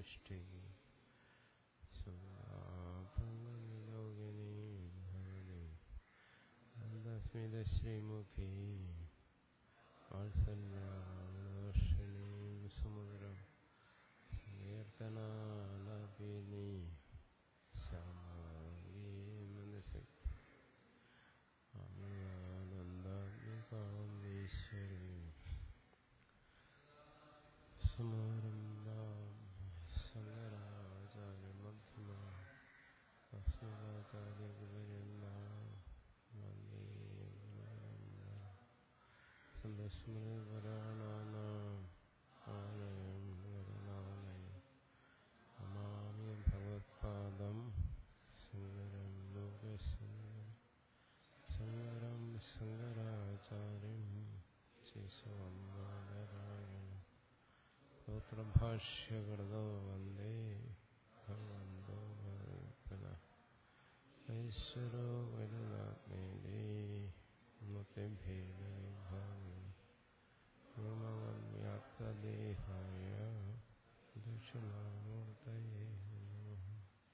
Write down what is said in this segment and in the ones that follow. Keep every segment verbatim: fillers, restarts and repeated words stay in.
നിഷ്ഠി സുലോകിനി അന്തസ്മിതശ്രീമുഖി വാത്സല്യവർഷിണീ സമുദ്രം സങ്കീർത്തനാലാപിനി ശ്യാമീ മനസി ആനന്ദാത്മികാമീശ്വരീ സമാരംഭാം ശങ്കരാചാര്യമധ്യമാം അസ്മദാചാര്യപര്യന്താം വന്ദേ സന്ദസ്മൃതിപുരാണാനാം ആലയം ഗുരുനാഥം നമാമി ഭഗവത്പാദം ശങ്കരം ലോകശങ്കരം ശങ്കരം ശങ്കരാചാര്യം ശ്രീസ്വാമിനാരായണ സ്തോത്രഭാഷ്യകൃതോ വന്ദേ ഭഗവന്തോ ഭഗവത്പാദഃ ഈശ്വരോ ഗുരുനാഥേനേ മതഭേദവിഭാഗം വ്യോമവ്യാപ്തദേഹായ ദക്ഷിണാമൂർത്തയേ നമഃ.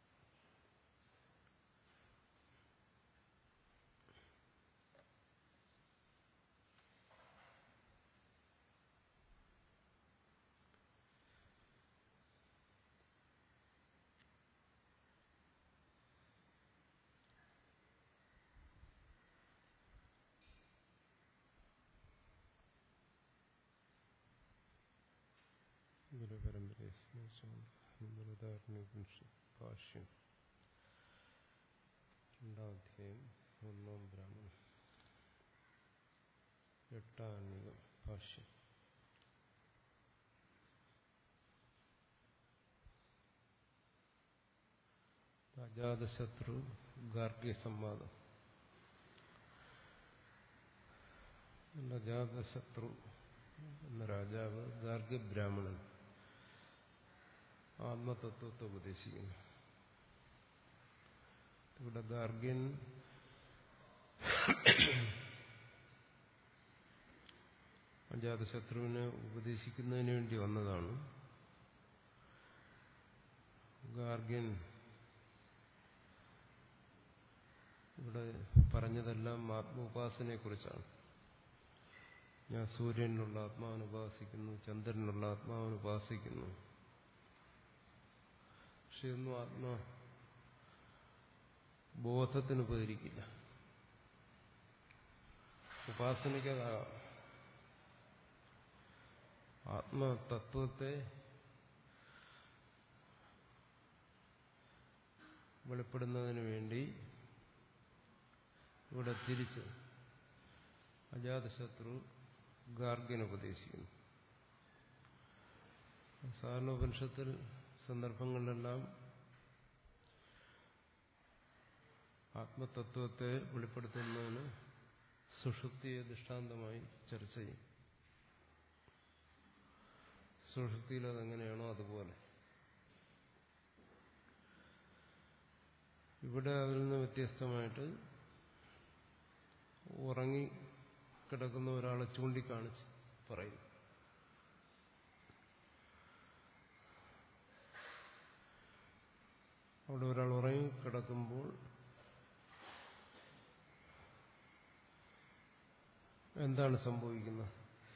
ഗുരുപരമ്പരയെ സ്മരിച്ചുകൊണ്ട് ഭാഷ്യം രണ്ടാം അധ്യായം ഒന്നാം ബ്രാഹ്മണം എട്ടാനികം ഭാഷ്യം. അജാതശത്രു ഗാർഗ്യ സംവാദം. അജാതശത്രു എന്ന രാജാവ് ഗാർഗ്യ ബ്രാഹ്മണൻ ആത്മതത്വത്തെ ഉപദേശിക്കുന്നു. ഇവിടെ ഗാർഗ്യൻ അജാതശത്രുവിനെ ഉപദേശിക്കുന്നതിന് വേണ്ടി വന്നതാണ്. ഗാർഗ്യൻ ഇവിടെ പറഞ്ഞതെല്ലാം ആത്മോപാസനയെ കുറിച്ചാണ്. ഞാൻ സൂര്യനിലുള്ള ആത്മാവിനെ ഉപാസിക്കുന്നു, ചന്ദ്രനുള്ള ആത്മാവിനെ ഉപാസിക്കുന്നു. പക്ഷെ ഒന്നും ആത്മാ ബോധത്തിന് ഉപകരിക്കില്ല. ഉപാസനയ്ക്കതാകാം. ആത്മതത്വത്തെ വെളിപ്പെടുന്നതിന് വേണ്ടി ഇവിടെ തിരിച്ച് അജാതശത്രു ഗാർഗ്യനെ ഉപദേശിക്കുന്നു. സാധാരണ ഉപനിഷത്തിൽ സന്ദർഭങ്ങളിലെല്ലാം ആത്മതത്വത്തെ വെളിപ്പെടുത്തുന്നതിന് സുഷുപ്തിയെ ദൃഷ്ടാന്തമായി ചർച്ച ചെയ്യും. സുഷുപ്തിയിൽ അതെങ്ങനെയാണോ അതുപോലെ ഇവിടെ അതിൽ നിന്ന് വ്യത്യസ്തമായിട്ട് ഉറങ്ങി കിടക്കുന്ന ഒരാളെ ചൂണ്ടിക്കാണിച്ച് പറയും. അവിടെ ഒരാൾ ഉറങ്ങി കിടക്കുമ്പോൾ എന്താണ് സംഭവിക്കുന്നത്?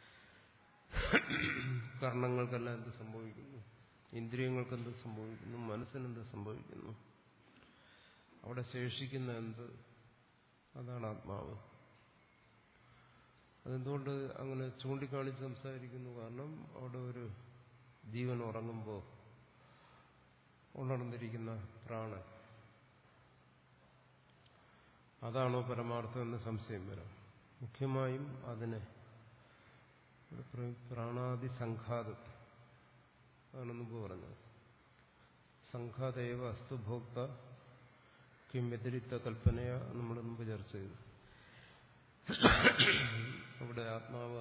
കർണങ്ങൾക്കെല്ലാം എന്ത് സംഭവിക്കുന്നു? ഇന്ദ്രിയങ്ങൾക്ക് എന്ത് സംഭവിക്കുന്നു? മനസ്സിനെന്ത് സംഭവിക്കുന്നു? അവിടെ ശേഷിക്കുന്ന എന്ത്? അതാണ് ആത്മാവ്. അതെന്തുകൊണ്ട് അങ്ങനെ ചൂണ്ടിക്കാണിച്ച് സംസാരിക്കുന്നു? കാരണം അവിടെ ഒരു ജീവൻ ഉറങ്ങുമ്പോൾ ഉണർന്നിരിക്കുന്ന പ്രാണൻ അതാണോ പരമാർത്ഥം എന്ന് സംശയം വരാം. മുഖ്യമായും അതിനെ പ്രാണാദി സംഘാതത്തെ അതാണ് മുമ്പ് പറഞ്ഞത്. സംഘാതേവ അസ്തുഭോക്ത കിം വ്യതിരിക്ത കൽപ്പനയ നമ്മൾ മുമ്പ് ചർച്ച ചെയ്തു. അവിടെ ആത്മാവ്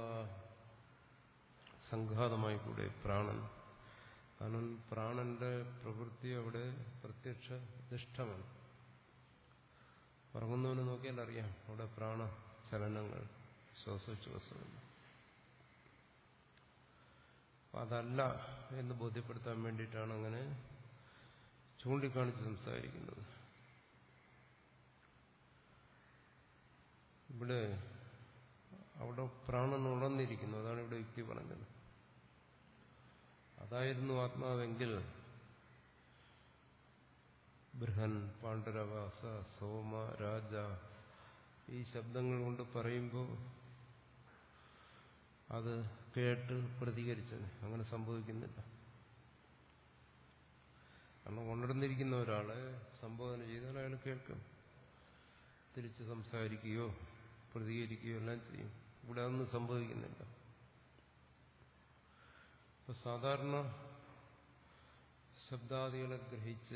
സംഘാതമായി കൂടെ പ്രാണൻ. കാരണം പ്രാണന്റെ പ്രവൃത്തി അവിടെ പ്രത്യക്ഷ നിഷ്ഠമാണ്. ഉറങ്ങുന്നവന് നോക്കിയാൽ അറിയാം അവിടെ പ്രാണ ചലനങ്ങൾ, ശ്വാസോച്ഛ്വാസങ്ങൾ. അതല്ല എന്ന് ബോധ്യപ്പെടുത്താൻ വേണ്ടിയിട്ടാണ് അങ്ങനെ ചൂണ്ടിക്കാണിച്ച് സംസാരിക്കുന്നത്. ഇവിടെ അവിടെ പ്രാണൻ ഉണർന്നിരിക്കുന്നു. അതാണ് ഇവിടെ യുക്തി പറഞ്ഞത്. അതായിരുന്നു ആത്മാവെങ്കിൽ ബൃഹൻ, പാണ്ഡരവാസ, സോമ, രാജ ഈ ശബ്ദങ്ങൾ കൊണ്ട് പറയുമ്പോൾ അത് കേട്ട് പ്രതികരിച്ചത്. അങ്ങനെ സംഭവിക്കുന്നില്ല. കാരണം ഉണർന്നിരിക്കുന്ന ഒരാളെ സംബോധന ചെയ്താൽ അയാൾ കേൾക്കും, തിരിച്ച് സംസാരിക്കുകയോ പ്രതികരിക്കുകയോ എല്ലാം ചെയ്യും. ഇവിടെ അതൊന്നും സംഭവിക്കുന്നില്ല. ഇപ്പൊ സാധാരണ ശബ്ദാദികളെ ഗ്രഹിച്ച്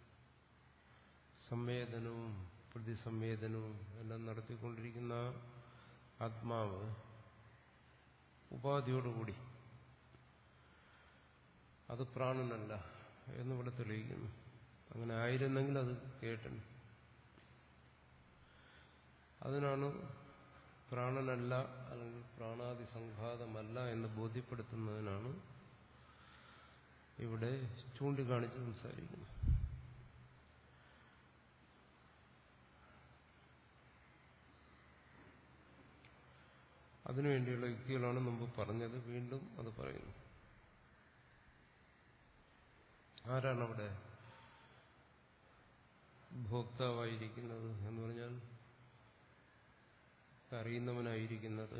സംവേദനവും പ്രതിസംവേദനവും എല്ലാം നടത്തിക്കൊണ്ടിരിക്കുന്ന ആത്മാവ് ഉപാധിയോടുകൂടി അത് പ്രാണനല്ല എന്നിവിടെ തെളിയിക്കുന്നു. അങ്ങനെ ആയിരുന്നെങ്കിൽ അത് കേട്ടൻ. അതിനാണ് പ്രാണനല്ല അല്ലെങ്കിൽ പ്രാണാദി സംഘാതമല്ല എന്ന് ബോധ്യപ്പെടുത്തുന്നതിനാണ് ഇവിടെ ചൂണ്ടിക്കാണിച്ച് സംസാരിക്കുന്നത്. അതിനുവേണ്ടിയുള്ള യുക്തികളാണ് മുമ്പ് പറഞ്ഞത്. വീണ്ടും അത് പറയുന്നു. ആരാണ് അവിടെ ഭോക്താവായിരിക്കുന്നത് എന്ന് പറഞ്ഞാൽ അറിയുന്നവനായിരിക്കുന്നത്?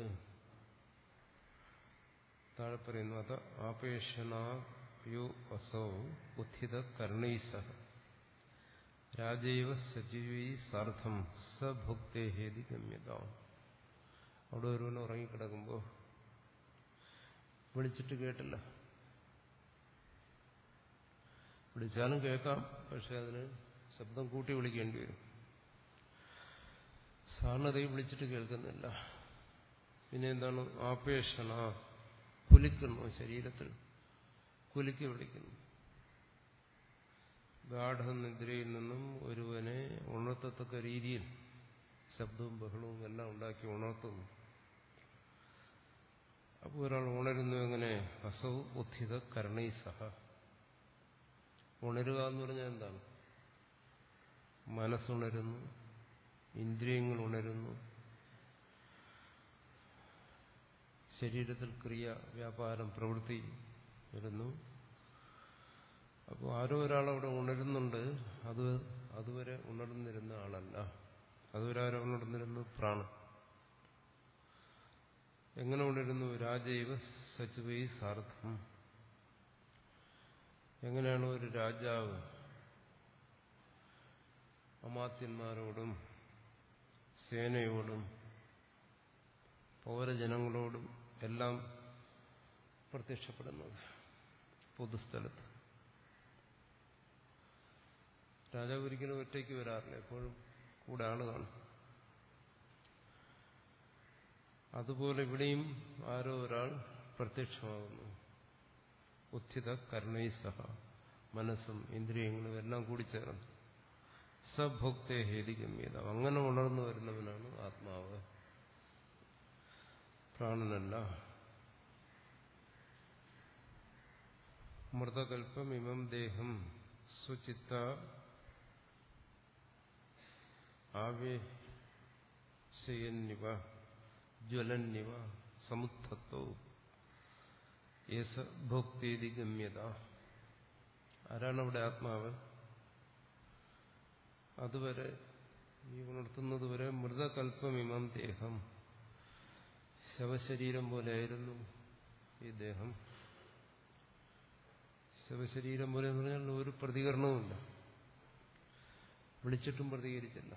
താഴെ പറയുന്നു, അത് ആപേക്ഷണായോ അസൗ ഉത്ഥിത കർണൈസഹ രാജൈവ സജീവൈ സാർദ്ധം സഭുക്തേ ഹേതി ഗമ്യതാം. അവിടെ ഒരുവൻ ഉറങ്ങിക്കിടക്കുമ്പോൾ വിളിച്ചിട്ട് കേട്ടില്ല. വിളിച്ചാലും കേൾക്കാം, പക്ഷെ അതിന് ശബ്ദം കൂട്ടി വിളിക്കേണ്ടി വരും. സാധാരണതയെ വിളിച്ചിട്ട് കേൾക്കുന്നില്ല. പിന്നെ എന്താണ്? ആപേക്ഷണ, കുലിക്കുന്നു, ശരീരത്തിൽ കുലുക്കി വിളിക്കുന്നു. ഗാഠനിദ്രയിൽ നിന്നും ഒരുവനെ ഉണർത്തത്തക്ക രീതിയിൽ ശബ്ദവും ബഹളവും എല്ലാം ഉണ്ടാക്കി ഉണർത്തുന്നു. അപ്പോൾ ഒരാൾ ഉണരുന്നു. എങ്ങനെ? അസൗ ഉത്ഥിത കർണൈ സഹ. ഉണരുക എന്ന് പറഞ്ഞാൽ എന്താണ്? മനസ്സുണരുന്നു, ഇന്ദ്രിയങ്ങൾ ഉണരുന്നു, ശരീരത്തിൽ ക്രിയ, വ്യാപാരം, പ്രവൃത്തി വരുന്നു. അപ്പോൾ ആരോ ഒരാളവിടെ ഉണരുന്നുണ്ട്. അത് അതുവരെ ഉണർന്നിരുന്ന ആളല്ല. അതുവരെ ആരോ ഉണർന്നിരുന്നു? പ്രാണൻ. എങ്ങനെ ഉണരുന്നു? രാജൈവ സചിവൈ സാർദ്ധം. എങ്ങനെയാണ് ഒരു രാജാവ് അമാത്യന്മാരോടും സേനയോടും പൗരജനങ്ങളോടും എല്ലാം പ്രത്യക്ഷപ്പെടുന്നത്? പൊതുസ്ഥലത്ത് രാജാവ് ഒരിക്കലും ഒറ്റയ്ക്ക് വരാറില്ല, എപ്പോഴും കൂടെ ആള് കാണും. അതുപോലെ ഇവിടെയും ആരോ ഒരാൾ പ്രത്യക്ഷമാകുന്നു. ഉത്ഥിത കർണൈ സഹ, മനസ്സും ഇന്ദ്രിയങ്ങളും എല്ലാം കൂടി ചേർന്ന് സഭോക്തേ ഹേതി ഗമ്യത. അങ്ങനെ ഉണർന്നു വരുന്നവനാണ് ആത്മാവ്, പ്രാണനല്ല. മൃതകൽപ്പം ഇമം ദേഹം സ്വചിത്ത ആവേശയന്നിവ ജ്വലന്നിവ സമുത്ഥത്തോ യേസ ഭോക്തേതി ഗമ്യത. ആരാണ് അവിടെ ആത്മാവ്? അതുവരെ ഈ ഉണർത്തുന്നതുവരെ മൃതകൽപ്പമിമം ദേഹം, ശവശരീരം പോലെയായിരുന്നു ഈ ദേഹം. ശവശരീരം പോലെ എന്ന് പറഞ്ഞാൽ ഒരു പ്രതികരണവുമില്ല, വിളിച്ചിട്ടും പ്രതികരിച്ചില്ല.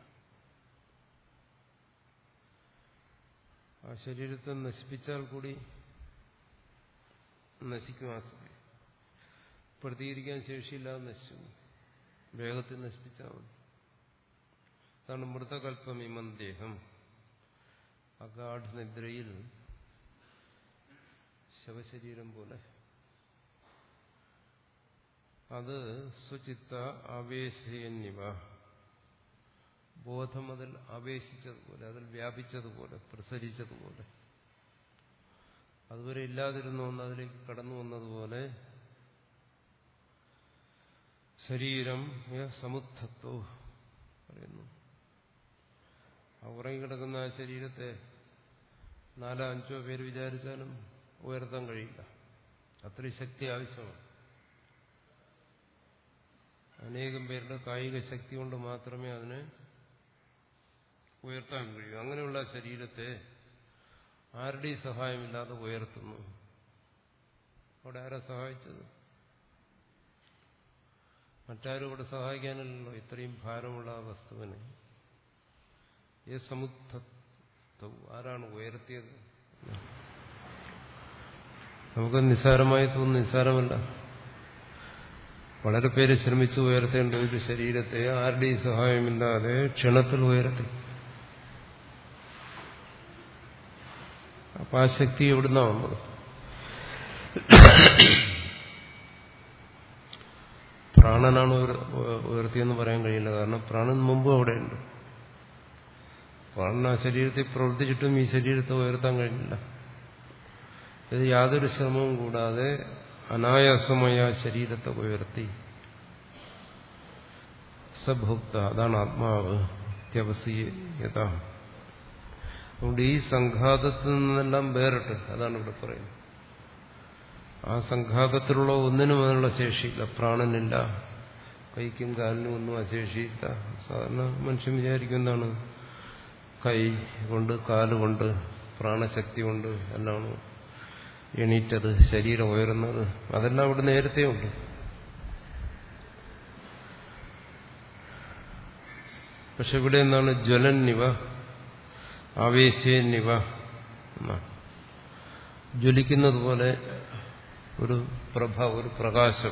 ആ ശരീരത്തെ നശിപ്പിച്ചാൽ കൂടി നശിക്കും. ആ പ്രതികരിക്കാൻ ശേഷിയില്ലാതെ നശിച്ചു, വേഗത്തിൽ നശിപ്പിച്ചാൽ മതി. അതാണ് മൃതകൽപ്പമിമം ദേഹം. അഗാഠനിദ്രയിൽ ശവശരീരം പോലെ അത് സ്വചിത്ത ആവേശയന്നിവ, ബോധം അതിൽ ആവേശിച്ചതുപോലെ, അതിൽ വ്യാപിച്ചതുപോലെ, പ്രസരിച്ചതുപോലെ, അതുവരെ ഇല്ലാതിരുന്ന ഒന്ന് അതിലേക്ക് കടന്നു വന്നതുപോലെ ശരീരം സമുദ്ധത്തോ പറയുന്നു. ആ ഉറങ്ങിക്കിടക്കുന്ന ആ ശരീരത്തെ നാലോ അഞ്ചോ പേര് വിചാരിച്ചാലും ഉയർത്താൻ കഴിയില്ല. അത്രയും ശക്തി ആവശ്യമാണ്. അനേകം പേരുടെ കായിക ശക്തി കൊണ്ട് മാത്രമേ അതിനെ ഉയർത്താൻ കഴിയൂ. അങ്ങനെയുള്ള ശരീരത്തെ ആരുടെയും സഹായമില്ലാതെ ഉയർത്തുന്നു. അവിടെ ആരാ സഹായിച്ചത്? മറ്റാരും ഇവിടെ സഹായിക്കാനല്ലോ ഇത്രയും ഭാരമുള്ള വസ്തുവിനെ. ഈ സമുദ്ധ ആരാണ് ഉയർത്തിയത്? നമുക്ക് നിസ്സാരമായി തോന്നുന്നു. നിസ്സാരമല്ല. വളരെ പേര് ശ്രമിച്ചു ഉയർത്തേണ്ട ഒരു ശരീരത്തെ ആരുടെയും സഹായമില്ലാതെ ക്ഷണത്തിൽ ഉയർത്തി. അപ്പൊ ആ ശക്തി എവിടുന്നാ വന്നത്? പ്രാണനാണ് ഉയർത്തിയെന്ന് പറയാൻ കഴിയില്ല. കാരണം പ്രാണൻ മുമ്പ് അവിടെയുണ്ട്. പ്രാണൻ ആ ശരീരത്തിൽ പ്രവർത്തിച്ചിട്ടും ഈ ശരീരത്തെ ഉയർത്താൻ കഴിഞ്ഞില്ല. ഇത് യാതൊരു ശ്രമവും കൂടാതെ അനായാസമായ ശരീരത്തെ ഉയർത്തി. സഭോക്ത, അതാണ് ആത്മാവ്. അത്യവസീയത. അതുകൊണ്ട് ഈ സംഘാതത്തിൽ നിന്നെല്ലാം വേറിട്ട്, അതാണ് ഇവിടെ പറയുന്നത്. ആ സംഘാതത്തിലുള്ള ഒന്നിനും അതിനുള്ള ശേഷിയില്ല. പ്രാണനില്ല, കൈക്കും കാലിനും ഒന്നും അശേഷിയില്ല. സാധാരണ മനുഷ്യൻ വിചാരിക്കും എന്താണ്, കൈ കൊണ്ട് കാലുകൊണ്ട് പ്രാണശക്തി കൊണ്ട് എല്ലാം എണീറ്റത്, ശരീരം ഉയർന്നത്. അതെല്ലാം അവിടെ നേരത്തെ ഉണ്ട്. പക്ഷെ ഇവിടെ എന്താണ്? ജ്വലന്നിവ ആവേശേന്നിവ എന്നാണ്. ജ്വലിക്കുന്നത് പോലെ ഒരു പ്രഭ, ഒരു പ്രകാശം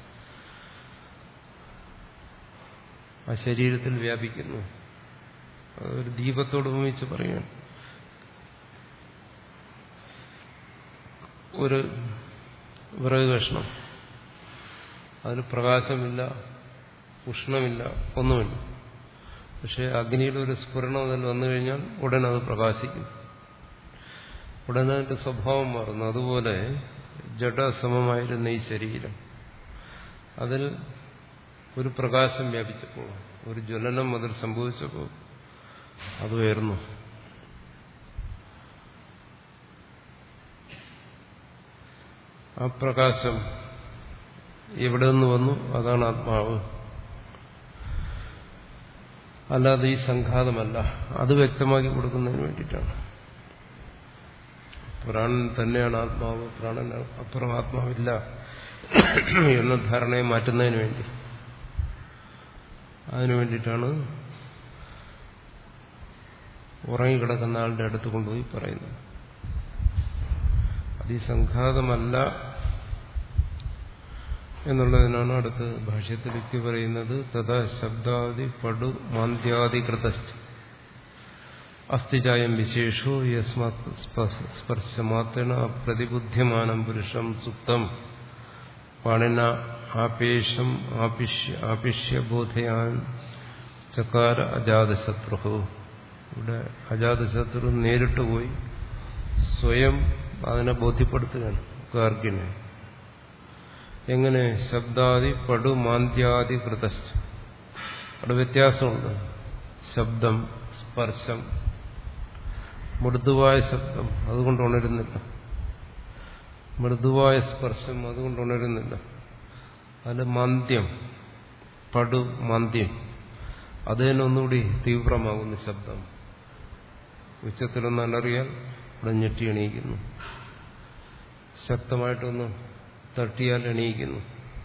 ആ ശരീരത്തിൽ വ്യാപിക്കുന്നു. അതൊരു ദീപത്തോട് ഉപമിച്ച് പറയുകയാണ്. ഒരു വിറക് കഷ്ണം, അതിന് പ്രകാശമില്ല, ഉഷ്ണമില്ല, ഒന്നുമില്ല. പക്ഷെ അഗ്നിയുടെ ഒരു സ്ഫുരണം അതിൽ വന്നു കഴിഞ്ഞാൽ ഉടനെ അത് പ്രകാശിക്കും. ഉടനെ അതിന്റെ സ്വഭാവം മാറുന്നു. അതുപോലെ ജഡസമമായിരുന്ന ഈ ശരീരം, അതിൽ ഒരു പ്രകാശം വ്യാപിച്ചപ്പോൾ, ഒരു ജ്വലനം അതിൽ സംഭവിച്ചപ്പോൾ അത് ഉയർന്നു. ആ പ്രകാശം എവിടെ നിന്ന് വന്നു? അതാണ് ആത്മാവ്. അല്ലാതെ ഈ സംഘാതമല്ല. അത് വ്യക്തമാക്കി കൊടുക്കുന്നതിന് വേണ്ടിയിട്ടാണ്. പ്രാണൻ തന്നെയാണ് ആത്മാവ്, പ്രാണൻ അപ്പുറം ആത്മാവില്ല എന്ന ധാരണയെ മാറ്റുന്നതിന് വേണ്ടി, അതിനു വേണ്ടിയിട്ടാണ് ഉറങ്ങിക്കിടക്കുന്ന ആളുടെ അടുത്ത് കൊണ്ടുപോയി പറയുന്നത്. അത് ഈ സംഘാതമല്ല എന്നുള്ളതിനാണ് അടുത്ത് ഭാഷ്യത്തിൽ യുക്തി പറയുന്നത്. തഥാ ശബ്ദാദി പടു മാന്ദ്യാദികൃത അസ്ഥിജായം വിശേഷോ യസ്മാത് സ്പർശമാത്രേണ പ്രതിബുദ്ധ്യമാനം പുരുഷം സുപ്തം പാണിന ആപേഷം ആപിഷ്യ ആപിഷ്യ ബോധയാൻ ചകാര അജാതശത്രു. ഇവിടെ അജാതശത്രു നേരിട്ട് പോയി സ്വയം അതിനെ ബോധ്യപ്പെടുത്തുകയാണ് ഗാർഗ്യനെ. എങ്ങനെ? ശബ്ദാദി പടു മാന്ദ്യാദി കൃത. അവിടെ വ്യത്യാസമുണ്ട്. ശബ്ദം, സ്പർശം, മൃദുവായ ശബ്ദം അതുകൊണ്ട് ഉണരുന്നില്ല, മൃദുവായ സ്പർശം അതുകൊണ്ട് ഉണരുന്നില്ല. അതിൽ മാന്ദ്യം, പടു മാന്ദ്യം, അത് തന്നെ ഒന്നുകൂടി തീവ്രമാകുന്ന ശബ്ദം. ഉച്ചത്തിലൊന്ന് അലറിയാൽ ഇവിടെ ഞെട്ടി എണീക്കുന്നു, ശക്തമായിട്ടൊന്ന് തട്ടിയാൽ എണീക്കുന്നു.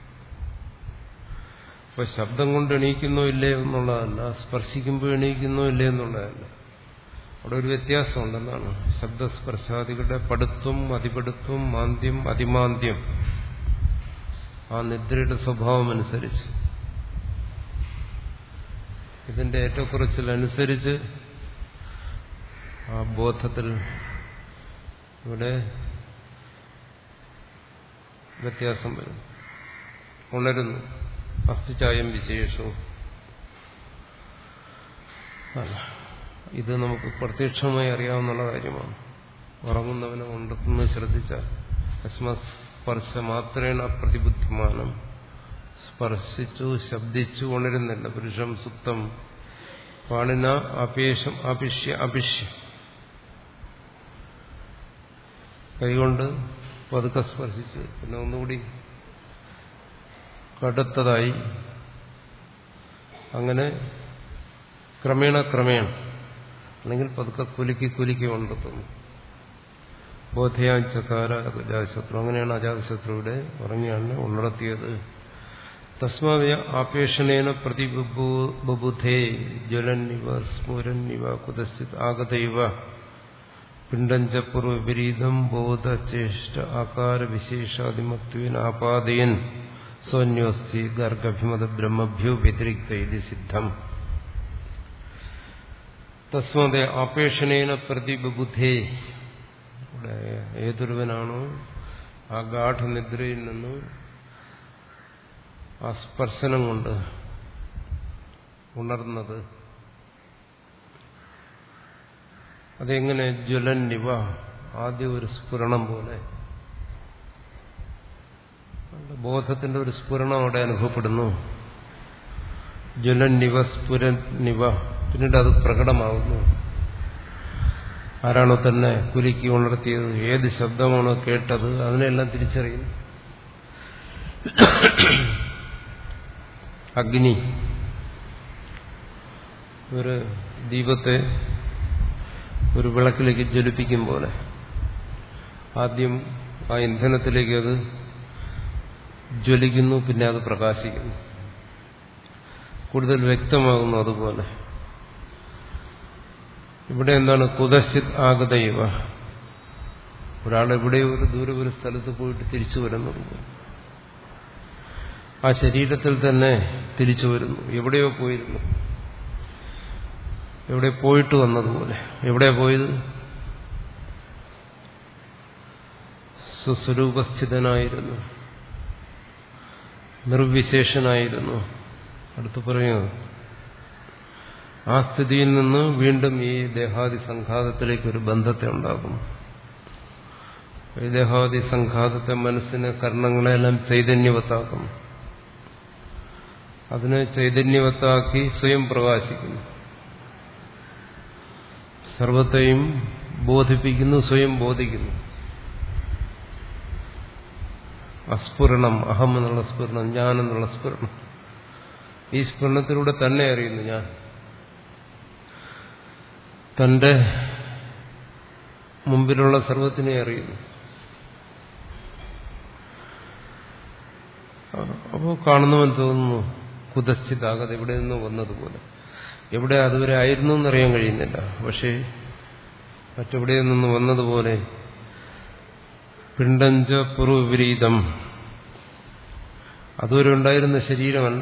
അപ്പൊ ശബ്ദം കൊണ്ട് എണീക്കുന്നോ ഇല്ലേ എന്നുള്ളതല്ല, സ്പർശിക്കുമ്പോൾ എണീക്കുന്നോ ഇല്ലേ എന്നുള്ളതല്ല. അവിടെ ഒരു വ്യത്യാസമുണ്ടെന്നാണ്. ശബ്ദസ്പർശാദികളുടെ പടുത്വം, അതിപടുത്വം, മാന്ദ്യം, അതിമാന്ദ്യം ആ നിദ്രയുടെ സ്വഭാവം അനുസരിച്ച്, ഇതിന്റെ ഏറ്റക്കുറച്ചിലനുസരിച്ച് ആ ബോധത്തിൽ ഇവിടെ വ്യത്യാസം വരും, ഉണരുന്നു. അസ്ഥിചായം വിശേഷവും അല്ല, ഇത് നമുക്ക് പ്രത്യക്ഷമായി അറിയാവുന്ന കാര്യമാണ്. ഉറങ്ങുന്നവനെ ഉണ്ടെന്ന് ശ്രദ്ധിച്ചാൽ സ്പർശ മാത്രേണ പ്രതിബുദ്ധിമാനം സ്പർശിച്ചു ശബ്ദിച്ചു ഉണരുന്നില്ല. പുരുഷം സുപ്തം പാണിന അപേഷം അപിഷ്യ അപിഷ്യ കൈകൊണ്ട് പതുക്കെ സ്പർശിച്ചു, പിന്നെ ഒന്നുകൂടി കടുത്തതായി, അങ്ങനെ ക്രമേണ ക്രമേണ അല്ലെങ്കിൽ പതുക്കെ കുലുക്കി കുലുക്കി ഉണർത്തുന്നു. ബോധയാഞ്ചകാര അജാതശത്രു, അങ്ങനെയാണ് അജാതശത്രുവിടെ ഉറങ്ങിയാണ് ഉണർത്തിയത്. തസ്മാദയ ആപേഷണേന പ്രതിബുബുധേ ജ്വലന്നിവ സ്ഫുരന്നിവ കുതശ്ചിത് ആഗതൈവ പിണ്ഡഞ്ച പൂർവവിപരീതം ബോധചേഷ്ട ആകാര വിശേഷാദിമത്വേന ആപാദയൻ സ്വന്യോസ്തി ഗർഗഭിമത ബ്രഹ്മഭ്യോ വ്യതിരിക്ത ഇതി സിദ്ധം. തസ്മാദ ആപേഷണേന പ്രതിബുബുധേ, ഇവിടെ ഏതൊരുവനാണോ ആ ഗാഠനിദ്രയിൽ നിന്ന് ആ സ്പർശനം കൊണ്ട് ഉണർന്നത്, അതെങ്ങനെ ജ്വലന്നിവ, ആദ്യം ഒരു സ്ഫുരണം പോലെ, ബോധത്തിന്റെ ഒരു സ്ഫുരണം അവിടെ അനുഭവപ്പെടുന്നു. ജ്വലന്നിവ സ്ഫുരന്നിവ, പിന്നീട് അത് പ്രകടമാകുന്നു. ആരാണോ തന്നെ കുലുക്കി ഉണർത്തിയത്, ഏത് ശബ്ദമാണോ കേട്ടത്, അതിനെല്ലാം തിരിച്ചറിയുന്നു. അഗ്നി ഒരു ദീപത്തെ ഒരു വിളക്കിലേക്ക് ജ്വലിപ്പിക്കും പോലെ ആദ്യം ആ ഇന്ധനത്തിലേക്ക് അത് ജ്വലിക്കുന്നു, പിന്നെ അത് പ്രകാശിക്കുന്നു, കൂടുതൽ വ്യക്തമാകുന്നു. അതുപോലെ ഇവിടെ എന്താണ് കുതശ്ചിത് ആഗതൈവ, ഒരാൾ എവിടെയോ ഒരു ദൂരെ ഒരു സ്ഥലത്ത് പോയിട്ട് തിരിച്ചു വരുന്നത് പോലെ ആ ശരീരത്തിൽ തന്നെ തിരിച്ചു വരുന്നു. എവിടെയോ പോയിരുന്നു, എവിടെ പോയിട്ട് വന്നതുപോലെ. എവിടെ പോയത്? സ്വസ്വരൂപസ്ഥിതനായിരുന്നു, നിർവിശേഷനായിരുന്നു. അടുത്ത് പറയുന്നത് ആ സ്ഥിതിയിൽ നിന്ന് വീണ്ടും ഈ ദേഹാദി സംഘാതത്തിലേക്ക് ഒരു ബന്ധത്തെ ഉണ്ടാക്കുന്നു. ഈ ദേഹാദി സംഘാതത്തെ, മനസ്സിനെ, കർണങ്ങളെല്ലാം ചൈതന്യവത്താക്കുന്നു. അതിനെ ചൈതന്യവത്താക്കി സ്വയം പ്രകാശിക്കുന്നു, സർവത്തെയും ബോധിപ്പിക്കുന്നു, സ്വയം ബോധിക്കുന്നു. അസ്ഫുരണം, അഹം എന്നുള്ള സ്ഫുരണം, ഞാൻ എന്നുള്ള സ്ഫുരണം. ഈ സ്ഫുരണത്തിലൂടെ തന്നെ അറിയുന്നു ഞാൻ. തന്റെ മുമ്പിലുള്ള സർവത്തിനെ അറിയുന്നു. അപ്പോൾ കാണുന്നവൻ തോന്നുന്നു കുതശ്ചിതാകത, എവിടെ നിന്ന് വന്നതുപോലെ. എവിടെ അതുവരെ ആയിരുന്നു എന്നറിയാൻ കഴിയുന്നില്ല, പക്ഷേ മറ്റെവിടെ നിന്ന് വന്നതുപോലെ. പിണ്ഡഞ്ച പൂർവവിപരീതം, അതുവരെ ഉണ്ടായിരുന്ന ശരീരമല്ല,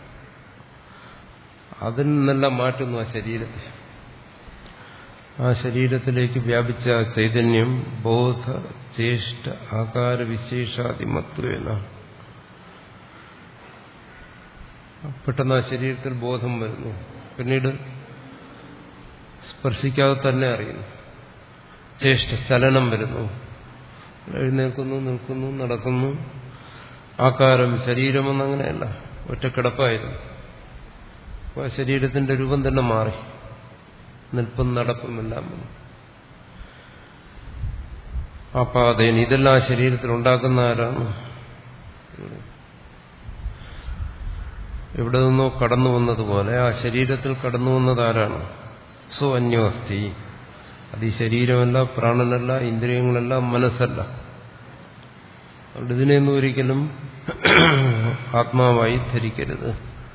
അതിൽ നിന്നെല്ലാം മാറ്റുന്നു ആ ശരീരത്തെ. ആ ശരീരത്തിലേക്ക് വ്യാപിച്ച ചൈതന്യം ബോധ ചേഷ്ട ആകാര വിശേഷാദിമത്വേന, പെട്ടെന്ന് ആ ശരീരത്തിൽ ബോധം വരുന്നു. പിന്നീട് സ്പർശിക്കാതെ തന്നെ അറിയുന്നു. ചേഷ്ട, ചലനം വരുന്നു, എഴുന്നേൽക്കുന്നു, നിൽക്കുന്നു, നടക്കുന്നു. ആകാരം, ശരീരമെന്നങ്ങനെയല്ല, ഒറ്റക്കിടപ്പായിരുന്നു. അപ്പോൾ ആ ശരീരത്തിന്റെ രൂപം തന്നെ മാറി, നിൽപ്പും നടപ്പും എല്ലാം. ആപാദയൻ, ഇതെല്ലാം ആ ശരീരത്തിൽ ഉണ്ടാക്കുന്ന ആരാണ്? എവിടെ നിന്നോ കടന്നു വന്നതുപോലെ ആ ശരീരത്തിൽ കടന്നു വന്നത് ആരാണ്? സോ അന്യോസ്തി. അത് ഈ ശരീരമല്ല, പ്രാണനല്ല, ഇന്ദ്രിയങ്ങളല്ല, മനസ്സല്ല. അതുകൊണ്ട് ഇതിനെയൊന്നും ഒരിക്കലും ആത്മാവായി ധരിക്കരുത്.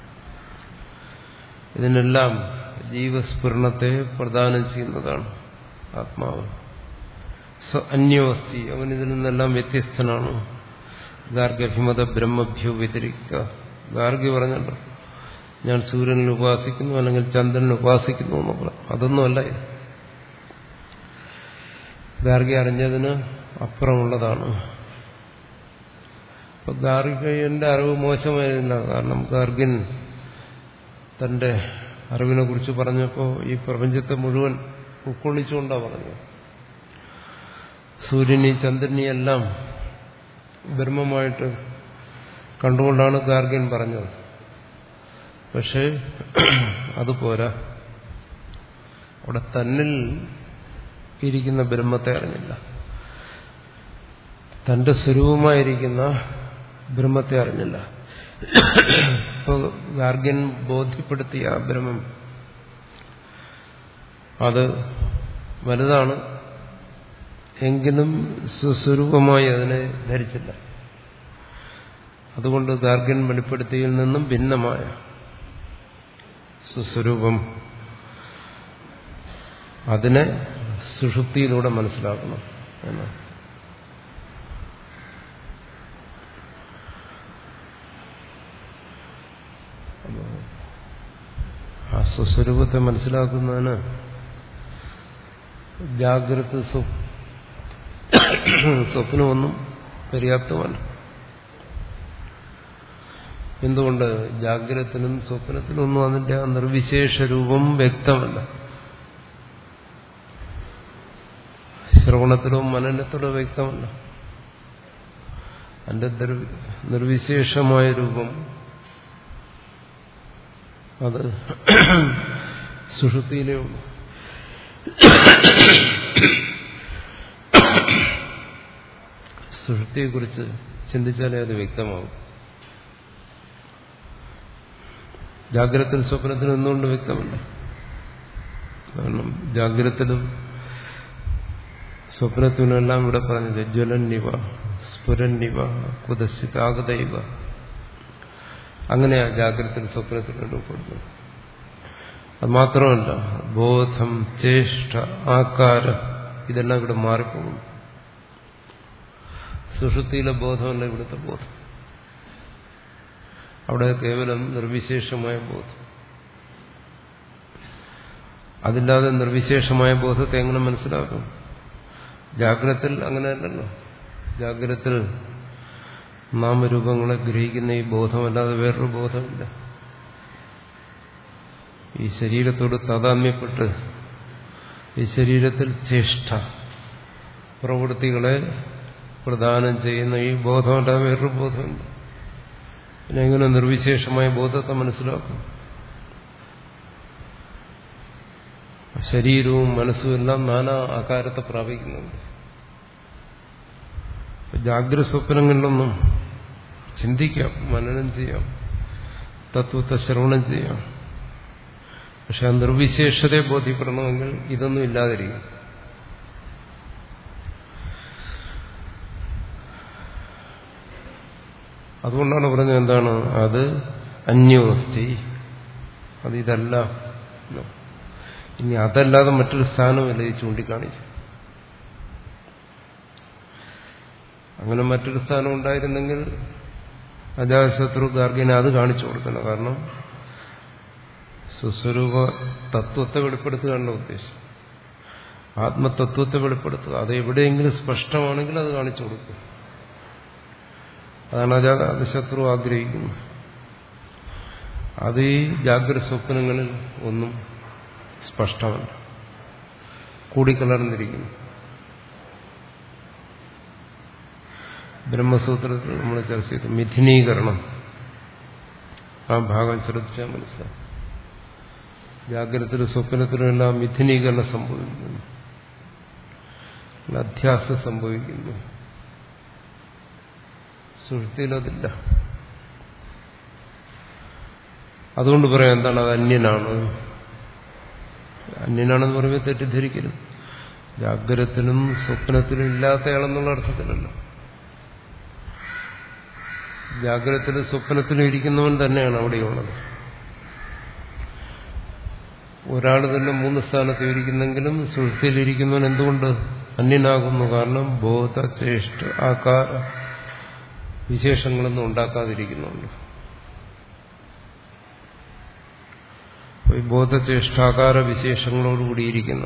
ഇതിനെല്ലാം ജീവസ്ഫുരണത്തെ പ്രദാനം ചെയ്യുന്നതാണ് ആത്മാവ്. സ അന്യോസ്തി, അവൻ ഇതിൽ നിന്നെല്ലാം വ്യത്യസ്തനാണ്. ഗാർഗഭിമത ബ്രഹ്മഭ്യോ വ്യതിരിക്ത. ഗാർഗി പറഞ്ഞല്ലോ, ഞാൻ സൂര്യനിൽ ഉപാസിക്കുന്നു അല്ലെങ്കിൽ ചന്ദ്രനിൽ ഉപാസിക്കുന്നു എന്ന് പറഞ്ഞു. അതൊന്നുമല്ല ഇത്. ഗാർഗി അറിഞ്ഞതിന് അപ്പുറമുള്ളതാണ്. അപ്പൊ ഗാർഗിന്റെ അറിവ് മോശമായിരുന്നില്ല. കാരണം ഗാർഗിൻ തന്റെ അറിവിനെ കുറിച്ച് പറഞ്ഞപ്പോൾ ഈ പ്രപഞ്ചത്തെ മുഴുവൻ ഉൾക്കൊള്ളിച്ചുകൊണ്ടാണ് പറഞ്ഞത്. സൂര്യനെയും ചന്ദ്രനെയും എല്ലാം ബ്രഹ്മമായിട്ട് കണ്ടുകൊണ്ടാണ് ഗാർഗ്യൻ പറഞ്ഞത്. പക്ഷേ അതുപോരാ, അവിടെ തന്നിൽ ഇരിക്കുന്ന ബ്രഹ്മത്തെ അറിഞ്ഞില്ല, തന്റെ സ്വരൂപമായിരിക്കുന്ന ബ്രഹ്മത്തെ അറിഞ്ഞില്ല. ഇപ്പോൾ ഗാർഗ്യൻ ബോധ്യപ്പെടുത്തിയ ആ ബ്രഹ്മം അത് വലുതാണ്, എങ്കിലും സ്വസ്വരൂപമായി അതിനെ ധരിച്ചില്ല. അതുകൊണ്ട് ഗാർഗ്യൻ വെളിപ്പെടുത്തിയിൽ നിന്നും ഭിന്നമായ സ്വസ്വരൂപം അതിനെ സുഷുപ്തിയിലൂടെ മനസ്സിലാക്കണം എന്നാണ്. ആ സ്വസ്വരൂപത്തെ മനസ്സിലാക്കുന്നതിന് ജാഗ്രത സ്വപ്നമൊന്നും പര്യാപ്തമല്ല. എന്തുകൊണ്ട്? ജാഗ്രതത്തിനും സ്വപ്നത്തിനൊന്നും അതിന്റെ ആ നിർവിശേഷ രൂപം വ്യക്തമല്ല. ശ്രവണത്തിലോ മനനത്തിലോ വ്യക്തമല്ല. അതിന്റെ നിർവിശേഷമായ രൂപം അത് സുഷുപ്തിയിലേ ഉള്ളൂ. സുഷുപ്തിയെക്കുറിച്ച് ചിന്തിച്ചാലേ അത് വ്യക്തമാകും. ജാഗ്രതത്തിനും സ്വപ്നത്തിനും എന്തുകൊണ്ട് വ്യക്തമല്ല? കാരണം ജാഗ്രതത്തിലും സ്വപ്നത്തിനെല്ലാം ഇവിടെ പറഞ്ഞത് ജ്വലന്നിവ സ്ഫുരന്നിവ കുതസ്ഥിതാഗതൈവ, അങ്ങനെയാ ജാഗ്രതത്തിനും സ്വപ്നത്തിനും രൂപപ്പെടുന്നത്. അത് മാത്രമല്ല, ബോധം, ചേഷ്ട, ആകാരം ഇതെല്ലാം ഇവിടെ മാറിപ്പോകുന്നു. സുഷുപ്തിയിലെ ബോധമല്ല ഇവിടുത്തെ ബോധം. അവിടെ കേവലം നിർവിശേഷമായ ബോധം. അതില്ലാതെ നിർവിശേഷമായ ബോധത്തെ എങ്ങനെ മനസ്സിലാക്കും? ജാഗ്രതത്തിൽ അങ്ങനെയല്ലല്ലോ. ജാഗ്രതത്തിൽ നാമരൂപങ്ങളെ ഗ്രഹിക്കുന്ന ഈ ബോധമല്ലാതെ വേറൊരു ബോധമില്ല. ഈ ശരീരത്തോട് താതാത്മ്യപ്പെട്ട് ഈ ശരീരത്തിൽ ചേഷ്ട പ്രവൃത്തികളെ പ്രദാനം ചെയ്യുന്ന ഈ ബോധമല്ലാതെ വേറൊരു ബോധമില്ല. പിന്നെ എങ്ങനെ നിർവിശേഷമായ ബോധത്തെ മനസ്സിലാക്കും? ശരീരവും മനസ്സും എല്ലാം നാനാ ആകാരത്തെ പ്രാപിക്കുന്നുണ്ട്. ജാഗ്രത സ്വപ്നങ്ങളിലൊന്നും ചിന്തിക്കാം, മനനം ചെയ്യാം, തത്വത്തെ ശ്രവണം ചെയ്യാം. പക്ഷെ ആ നിർവിശേഷതയെ ബോധ്യപ്പെടണമെങ്കിൽ ഇതൊന്നും ഇല്ലാതിരിക്കും. അതുകൊണ്ടാണ് പറഞ്ഞത് എന്താണ്? അത് അന്യോസ്തി, അത് ഇതല്ല. ഇനി അതല്ലാതെ മറ്റൊരു സ്ഥാനമല്ല ഈ ചൂണ്ടിക്കാണിക്കും. അങ്ങനെ മറ്റൊരു സ്ഥാനം ഉണ്ടായിരുന്നെങ്കിൽ അജാതശത്രു ഗാർഗ്യനെ അത് കാണിച്ചു കൊടുക്കണം. കാരണം സ്വസ്വരൂപ തത്വത്തെ വെളിപ്പെടുത്തുകയാണല്ലോ ഉദ്ദേശം. ആത്മതത്വത്തെ വെളിപ്പെടുത്തുക. അത് എവിടെയെങ്കിലും സ്പഷ്ടമാണെങ്കിൽ അത് കാണിച്ചു കൊടുക്കും. അതാണ് അജാതശത്രു ആഗ്രഹിക്കുന്നത്. അത് ഈ ജാഗ്രത സ്വപ്നങ്ങളിൽ ഒന്നും സ്പഷ്ടമല്ല, കൂടിക്കലർന്നിരിക്കുന്നു. ബ്രഹ്മസൂത്രത്തിൽ നമ്മൾ ചർച്ച ചെയ്തു മിഥുനീകരണം. ആ ഭാഗം ശ്രദ്ധിച്ചാൽ മനസ്സിലാവും. ജാഗ്രതത്തിലും സ്വപ്നത്തിലും എല്ലാം മിഥുനീകരണം സംഭവിക്കുന്നു, അധ്യാസം സംഭവിക്കുന്നു. സുഷുപ്തിയിലതില്ല. അതുകൊണ്ട് പറയാം എന്താണ്? അത് അന്യനാണ്. അന്യനാണെന്ന് പറയുമ്പോൾ തെറ്റിദ്ധരിക്കരുത്. ജാഗ്രതത്തിലും സ്വപ്നത്തിലും ഇല്ലാത്തയാളെന്നുള്ള അർത്ഥത്തിലല്ല. ജാഗ്രതത്തിലും സ്വപ്നത്തിലും ഇരിക്കുന്നവൻ തന്നെയാണ് അവിടെയുള്ളത്. ഒരാൾ തന്നെ മൂന്ന് സ്ഥാനത്ത് ഇരിക്കുന്നെങ്കിലും സുഷുപ്തിയിലിരിക്കുന്നവൻ എന്തുകൊണ്ട് അന്യനാകുന്നു? കാരണം ബോധ, ചേഷ്ട, ആകാര വിശേഷങ്ങളൊന്നും ഉണ്ടാക്കാതിരിക്കുന്നുണ്ട്. ഈ ബോധചേഷ്ടാകാര വിശേഷങ്ങളോടുകൂടിയിരിക്കുന്ന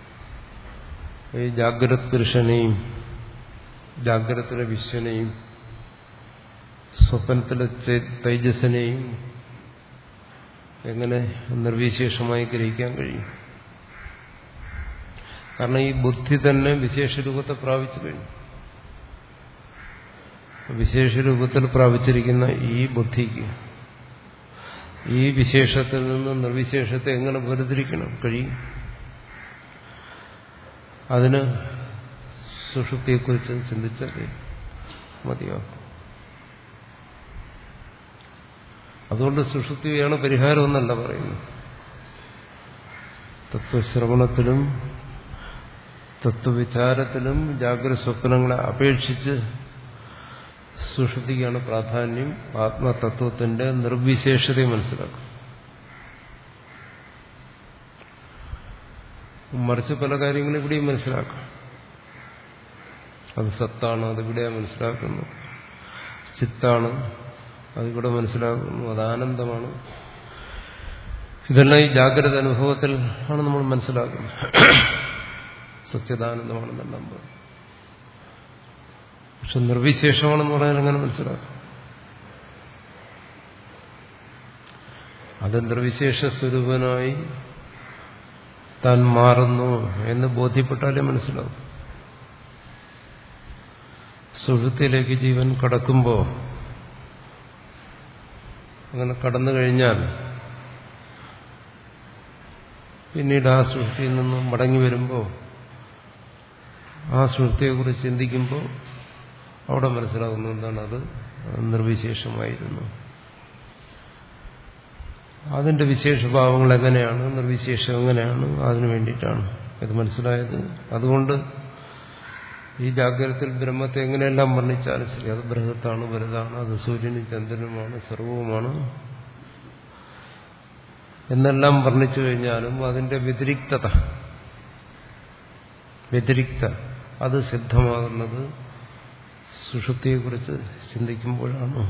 ഈ ജാഗ്രത പുരുഷനെയും ജാഗ്രതത്തിലെ വിശ്വനെയും സ്വപ്നത്തിലെ തേജസ്സിനെയും എങ്ങനെ നിർവിശേഷമായി ഗ്രഹിക്കാൻ കഴിയും? കാരണം ഈ ബുദ്ധി തന്നെ വിശേഷ രൂപത്തെ പ്രാപിച്ചു കഴിഞ്ഞു. വിശേഷ രൂപത്തിൽ പ്രാപിച്ചിരിക്കുന്ന ഈ ബുദ്ധിക്ക് ഈ വിശേഷത്തിൽ നിന്ന് നിർവിശേഷത്തെ എങ്ങനെ വേർതിരിക്കണം കഴിയും? അതിന് സുഷുപ്തിയെക്കുറിച്ച് ചിന്തിച്ചാലേ മതിയാകും. അതുകൊണ്ട് സുഷുപ്തിയാണ് പരിഹാരമെന്നല്ല പറയുന്നത്. തത്വശ്രവണത്തിലും തത്വവിചാരത്തിലും ജാഗ്രത സ്വപ്നങ്ങളെ അപേക്ഷിച്ച് സുഷുപ്തിക്കാണ് പ്രാധാന്യം. ആത്മതത്വത്തിന്റെ നിർവിശേഷതയെ മനസ്സിലാക്കും. മറിച്ച് പല കാര്യങ്ങളും ഇവിടെയും മനസ്സിലാക്കാം. അത് സത്താണ്, അതിവിടെയാണ് മനസ്സിലാക്കുന്നു. ചിത്താണ്, അതിവിടെ മനസ്സിലാക്കുന്നു. അത് ആനന്ദമാണ്. ഇതെല്ലാം ഈ ജാഗ്രത അനുഭവത്തിൽ ആണ് നമ്മൾ മനസ്സിലാക്കുന്നത്. സത്യദാനന്ദമാണെന്നെല്ലാം പറയും. പക്ഷെ നിർവിശേഷമാണെന്ന് പറയാൻ എങ്ങനെ മനസ്സിലാക്കും? അത് നിർവിശേഷ സ്വരൂപനായി താൻ മാറുന്നു എന്ന് ബോധ്യപ്പെട്ടാലേ മനസ്സിലാവും. സുഷുപ്തിയിലേക്ക് ജീവൻ കടക്കുമ്പോൾ, അങ്ങനെ കടന്നു കഴിഞ്ഞാൽ പിന്നീട് ആ സുഷുപ്തിയിൽ നിന്നും മടങ്ങി വരുമ്പോൾ ആ സുഷുപ്തിയെക്കുറിച്ച് ചിന്തിക്കുമ്പോൾ അവിടെ മനസ്സിലാകുന്നു എന്താണ് അത് നിർവിശേഷമായിരുന്നു. അതിന്റെ വിശേഷഭാവങ്ങൾ എങ്ങനെയാണ്, നിർവിശേഷം എങ്ങനെയാണ്, അതിനു വേണ്ടിയിട്ടാണ് ഇത് മനസ്സിലായത്. അതുകൊണ്ട് ഈ ജാഗ്രതത്തിൽ ബ്രഹ്മത്തെ എങ്ങനെയെല്ലാം വർണ്ണിച്ചാലും ശരി, അത് ബൃഹത്താണ്, വലുതാണ്, അത് സൂര്യനും ചന്ദ്രനുമാണ്, സർവവുമാണ് എന്നെല്ലാം വർണ്ണിച്ചു കഴിഞ്ഞാലും അതിന്റെ വ്യതിരിക്തത വ്യതിരിക്ത അത് സിദ്ധമാകുന്നത് സുഷുപ്തിയെക്കുറിച്ച് ചിന്തിക്കുമ്പോഴാണ്.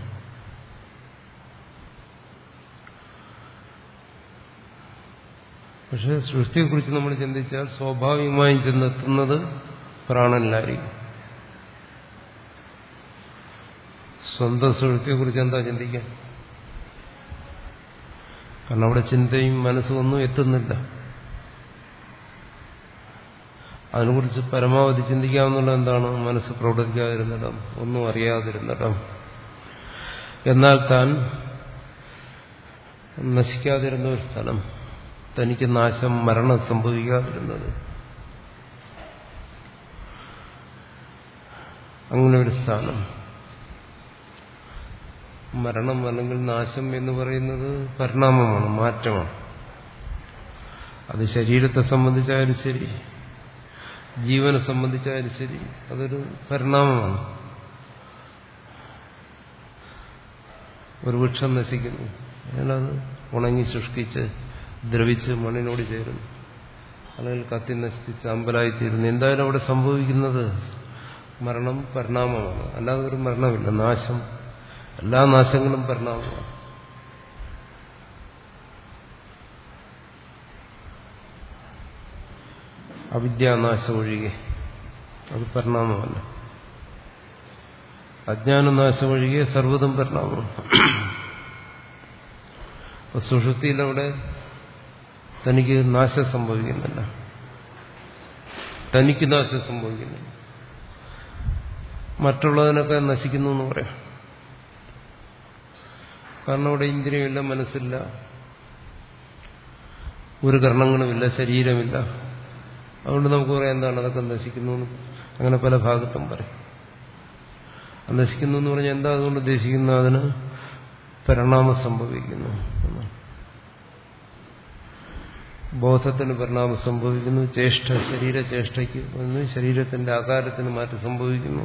പക്ഷെ സൃഷ്ടിയെക്കുറിച്ച് നമ്മൾ ചിന്തിച്ചാൽ സ്വാഭാവികമായും ചെന്നെത്തുന്നത് പ്രാണനിലായിരിക്കും. സ്വന്തം സൃഷ്ടിയെക്കുറിച്ച് എന്താ ചിന്തിക്കാൻ? കാരണം അവിടെ ചിന്തയും മനസ്സും ഒന്നും എത്തുന്നില്ല. അതിനെക്കുറിച്ച് പരമാവധി ചിന്തിക്കാവുന്നുള്ള എന്താണ്? മനസ്സ് പ്രവർത്തിക്കാതിരുന്നിടം, ഒന്നും അറിയാതിരുന്നിടം. എന്നാൽ താൻ നശിക്കാതിരുന്ന ഒരു സ്ഥലം, തനിക്ക് നാശം, മരണം സംഭവിക്കാതിരുന്നത്, അങ്ങനെ ഒരു സ്ഥാനം. മരണം അല്ലെങ്കിൽ നാശം എന്ന് പറയുന്നത് പരിണാമമാണ്, മാറ്റമാണ്. അത് ശരീരത്തെ സംബന്ധിച്ചായാലും ശരി, ജീവനെ സംബന്ധിച്ചായാലും ശരി, അതൊരു പരിണാമമാണ്. ഒരു വൃക്ഷം നശിക്കുന്നു, അതിനത് ഉണങ്ങി ശുഷ്കിച്ച് ദ്രവിച്ച് മണ്ണിനോട് ചേരുന്നു, അല്ലെങ്കിൽ കത്തി നശിച്ച് അമ്പലായിത്തീരുന്നു. എന്തായാലും അവിടെ സംഭവിക്കുന്നത് മരണം, പരിണാമമാണ്. അല്ലാതെ ഒരു മരണമില്ല, നാശം. എല്ലാ നാശങ്ങളും പരിണാമമാണ്. അവിദ്യാനാശം ഒഴികെ അത് പരിണാമമല്ല. അജ്ഞാനനാശം ഒഴികെ സർവ്വതും പരിണാമമാണ്. സുഷുപ്തിയിലവിടെ തനിക്ക് നാശം സംഭവിക്കുന്നില്ല, തനിക്ക് നാശം സംഭവിക്കുന്നില്ല. മറ്റുള്ളതിനൊക്കെ നശിക്കുന്നു എന്ന് പറയാം. കാരണം അവിടെ ഇന്ദ്രിയമില്ല, മനസ്സില്ല, ഒരു കർണങ്ങളുമില്ല, ശരീരമില്ല. അതുകൊണ്ട് നമുക്ക് പറയാം എന്താണ് അതൊക്കെ നശിക്കുന്നു എന്ന്. അങ്ങനെ പല ഭാഗത്തും പറയും. നശിക്കുന്നു എന്ന് പറഞ്ഞാൽ എന്താ അതുകൊണ്ട് ഉദ്ദേശിക്കുന്നത്? അതിന് പരിണാമം സംഭവിക്കുന്നു എന്നാണ്. ബോധത്തിന് പരിണാമം സംഭവിക്കുന്നു, ചേഷ്ട ശരീരചേഷ്ടയ്ക്ക് വന്ന് ശരീരത്തിന്റെ ആകാരത്തിന് മാറ്റം സംഭവിക്കുന്നു.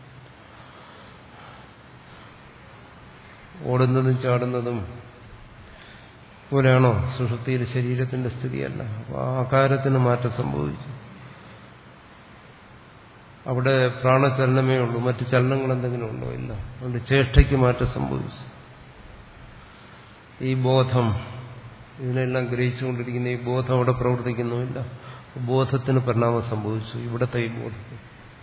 ഓടുന്നതും ചാടുന്നതും പോലെയാണോ സുഷുപ്തിയിൽ ശരീരത്തിന്റെ സ്ഥിതിയല്ല. അപ്പോൾ ആ ആകാരത്തിന് മാറ്റം സംഭവിച്ചു. അവിടെ പ്രാണചലനമേ ഉള്ളൂ, മറ്റു ചലനങ്ങൾ എന്തെങ്കിലും ഉണ്ടോ? ഇല്ല. അതുകൊണ്ട് ചേഷ്ടയ്ക്ക് മാറ്റം സംഭവിച്ചു. ഈ ബോധം, ഇതിനെല്ലാം ഗ്രഹിച്ചുകൊണ്ടിരിക്കുന്ന ഈ ബോധം അവിടെ പ്രവർത്തിക്കുന്നുമില്ല. ബോധത്തിന് പരിണാമം സംഭവിച്ചു, ഇവിടത്തെ ഈ ബോധത്തിന്.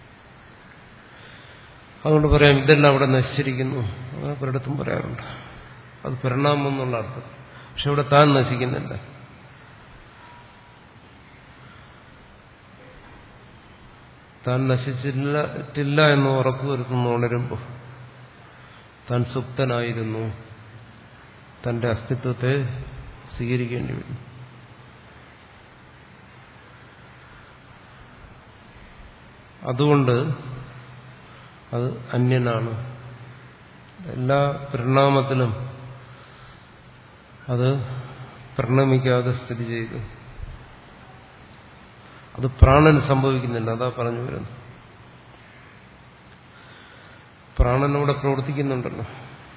അതുകൊണ്ട് പറയാം ഇതെല്ലാം അവിടെ നശിച്ചിരിക്കുന്നു. അങ്ങനെ പലയിടത്തും പറയാറുണ്ട്. അത് പരിണാമം എന്നുള്ള അർത്ഥം. പക്ഷെ ഇവിടെ താൻ നശിക്കുന്നില്ല. താൻ നശിച്ചില്ല എന്ന് ഉറപ്പുവരുത്തുന്നു ഉണരുമ്പോൾ. താൻ സുപ്തനായിരുന്നു, തന്റെ അസ്തിത്വത്തെ സ്വീകരിക്കേണ്ടി വരും. അതുകൊണ്ട് അത് അന്യനാണ്. എല്ലാ പരിണാമത്തിലും അത് പരിണമിക്കാതെ സ്ഥിതി ചെയ്തു. അത് പ്രാണന് സംഭവിക്കുന്നില്ല. അതാ പറഞ്ഞു വരുന്നത്. പ്രാണനോടെ പ്രവർത്തിക്കുന്നുണ്ടല്ലോ.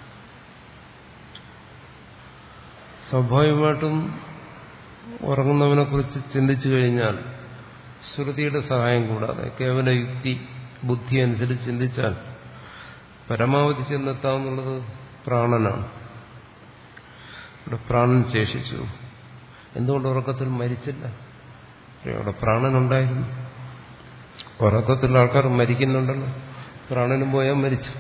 സ്വാഭാവികമായിട്ടും ഉറങ്ങുന്നവനെ കുറിച്ച് ചിന്തിച്ചു കഴിഞ്ഞാൽ ശ്രുതിയുടെ സഹായം കൂടാതെ കേവല യുക്തി ബുദ്ധി അനുസരിച്ച് ചിന്തിച്ചാൽ പരമാവധി ചെന്നെത്താമെന്നുള്ളത് പ്രാണനാണ്. ഇവിടെ പ്രാണൻ ശേഷിച്ചു. എന്തുകൊണ്ട് ഉറക്കത്തിൽ മരിച്ചില്ല? അവിടെ പ്രാണനുണ്ടായിരുന്നു. ഉറക്കത്തിൽ ആൾക്കാർ മരിക്കുന്നുണ്ടല്ലോ. പ്രാണനും പോയാൽ മരിച്ചു.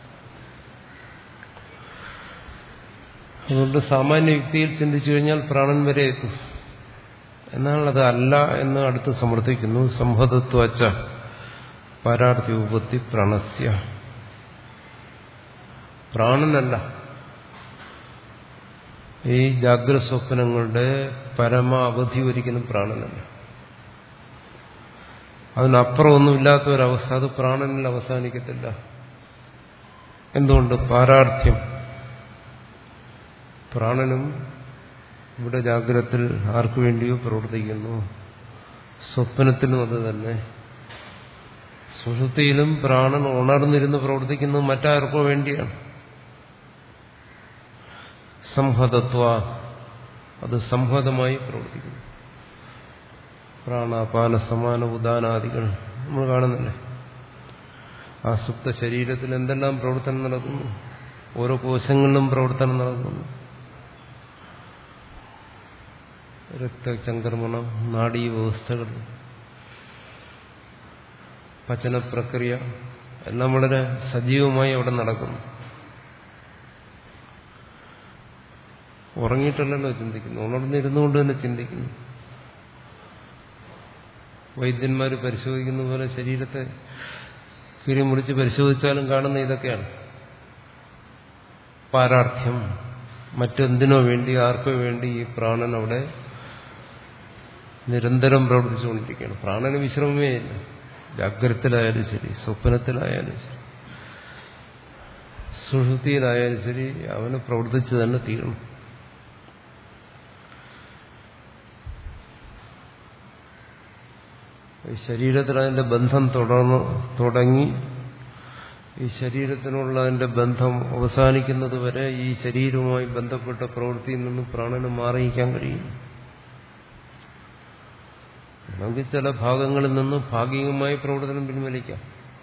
അതുകൊണ്ട് സാമാന്യ യുക്തിയിൽ ചിന്തിച്ചു കഴിഞ്ഞാൽ പ്രാണൻ വരെ എത്തും. എന്നാൽ അത് അല്ല എന്ന് അടുത്ത് സമർത്ഥിക്കുന്നു. സംഹതത്വച്ച പരാർത്ഥി ഉപത്തി പ്രാണസ്യ. പ്രാണനല്ല ഈ ജാഗ്രത സ്വപ്നങ്ങളുടെ പരമാവധി ഒരിക്കലും പ്രാണനല്ല. അതിനപ്പുറം ഒന്നുമില്ലാത്ത ഒരവസ്ഥ അത് പ്രാണനിൽ അവസാനിക്കത്തില്ല. എന്തുകൊണ്ട്? പാരാർത്ഥ്യം. പ്രാണനും ഇവിടെ ജാഗ്രതത്തിൽ ആർക്കു വേണ്ടിയോ പ്രവർത്തിക്കുന്നു, സ്വപ്നത്തിനും അത് തന്നെ. സുഷുപ്തിയിലും പ്രാണൻ ഉണർന്നിരുന്ന് പ്രവർത്തിക്കുന്നത് മറ്റാർക്കോ വേണ്ടിയാണ്. സംഹതത്വ, അത് സംഹതമായി പ്രവർത്തിക്കുന്നു. പ്രാണാപാന സമാന ഉദാനാദികൾ നമ്മൾ കാണുന്നില്ലേ? ആ സുപ്ത ശരീരത്തിൽ എന്തെല്ലാം പ്രവർത്തനം നടക്കുന്നു, ഓരോ കോശങ്ങളിലും പ്രവർത്തനം നടക്കുന്നു. രക്തചംക്രമണം, നാഡീവ്യവസ്ഥകൾ, പചനപ്രക്രിയ എല്ലാം വളരെ സജീവമായി അവിടെ നടക്കുന്നു. ഉറങ്ങിയിട്ടല്ലല്ലോ ചിന്തിക്കുന്നു, ഉണർന്നിരുന്നുകൊണ്ട് തന്നെ ചിന്തിക്കുന്നു. വൈദ്യന്മാർ പരിശോധിക്കുന്ന പോലെ ശരീരത്തെ കിരിമുറിച്ച് പരിശോധിച്ചാലും കാണുന്ന ഇതൊക്കെയാണ്. പാരാർത്ഥ്യം. മറ്റെന്തിനോ വേണ്ടി, ആർക്കോ വേണ്ടി ഈ പ്രാണൻ അവിടെ നിരന്തരം പ്രവർത്തിച്ചുകൊണ്ടിരിക്കുകയാണ്. പ്രാണന് വിശ്രമമേ ഇല്ല. ജാഗ്രതത്തിലായാലും ശരി, സ്വപ്നത്തിലായാലും ശരി, സുഷുപ്തിയിലായാലും ശരി, അവന് പ്രവർത്തിച്ചു തന്നെ തീരണം. ഈ ശരീരത്തിൽ അതിന്റെ ബന്ധം തുടർന്ന് തുടങ്ങി ഈ ശരീരത്തിനുള്ള അതിന്റെ ബന്ധം അവസാനിക്കുന്നത് വരെ ഈ ശരീരവുമായി ബന്ധപ്പെട്ട പ്രവൃത്തിയിൽ നിന്ന് പ്രാണന് മാറിയിരിക്കാൻ കഴിയും. നമുക്ക് ചില ഭാഗങ്ങളിൽ നിന്ന് ഭാഗികമായി പ്രവർത്തനം പിൻവലിക്കാം,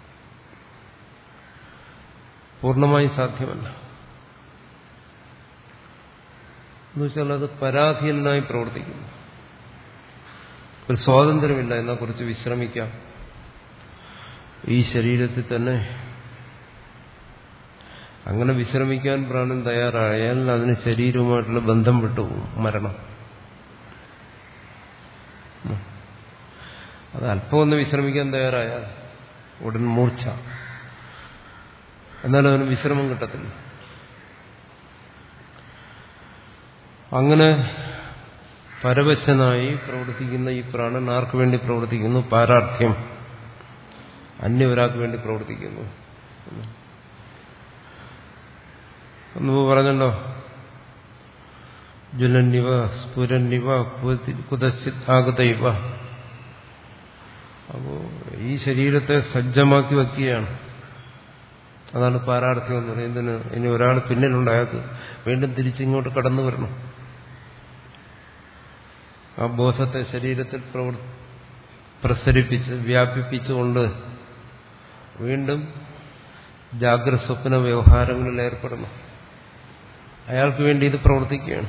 പൂർണ്ണമായി സാധ്യമല്ല. എന്നുവെച്ചാൽ അത് പരാധീനനായി പ്രവർത്തിക്കുന്നു. ഒരു സ്വാതന്ത്ര്യമില്ല. എന്നാ കുറിച്ച് വിശ്രമിക്കാം ഈ ശരീരത്തിൽ തന്നെ. അങ്ങനെ വിശ്രമിക്കാൻ പ്രാണൻ തയ്യാറായാൽ അതിന് ശരീരവുമായിട്ടുള്ള ബന്ധം വിട്ടുപോകും, മരണം. അത് അല്പം ഒന്ന് വിശ്രമിക്കാൻ തയ്യാറായാൽ ഉടൻ മൂർച്ച. എന്നാലും അതിന് വിശ്രമം കിട്ടത്തില്ല. അങ്ങനെ പരവശനായി പ്രവർത്തിക്കുന്ന ഈ പ്രാണൻ ആർക്ക് വേണ്ടി പ്രവർത്തിക്കുന്നു? പാരാർത്ഥ്യം. അന്യ ഒരാൾക്ക് വേണ്ടി പ്രവർത്തിക്കുന്നു. ഒന്ന് പറഞ്ഞല്ലോ, ജ്വലന്നിവ സ്ഫുരന്നിവ കുതശ്ചിത് ആഗതൈവ. അപ്പോ ഈ ശരീരത്തെ സജ്ജമാക്കി വയ്ക്കുകയാണ്. അതാണ് പാരാർത്ഥ്യം എന്ന് പറയുന്നത്. എന്തിന്? ഇനി ഒരാൾ പിന്നിലുണ്ട്, അയാൾക്ക് വീണ്ടും തിരിച്ചിങ്ങോട്ട് കടന്നു വരണം. ആ ബോധത്തെ ശരീരത്തിൽ പ്രവർ പ്രസരിപ്പിച്ച് വ്യാപിപ്പിച്ചുകൊണ്ട് വീണ്ടും ജാഗ്രത സ്വപ്ന വ്യവഹാരങ്ങളിൽ ഏർപ്പെടണം. അയാൾക്ക് വേണ്ടി ഇത് പ്രവർത്തിക്കുകയാണ്.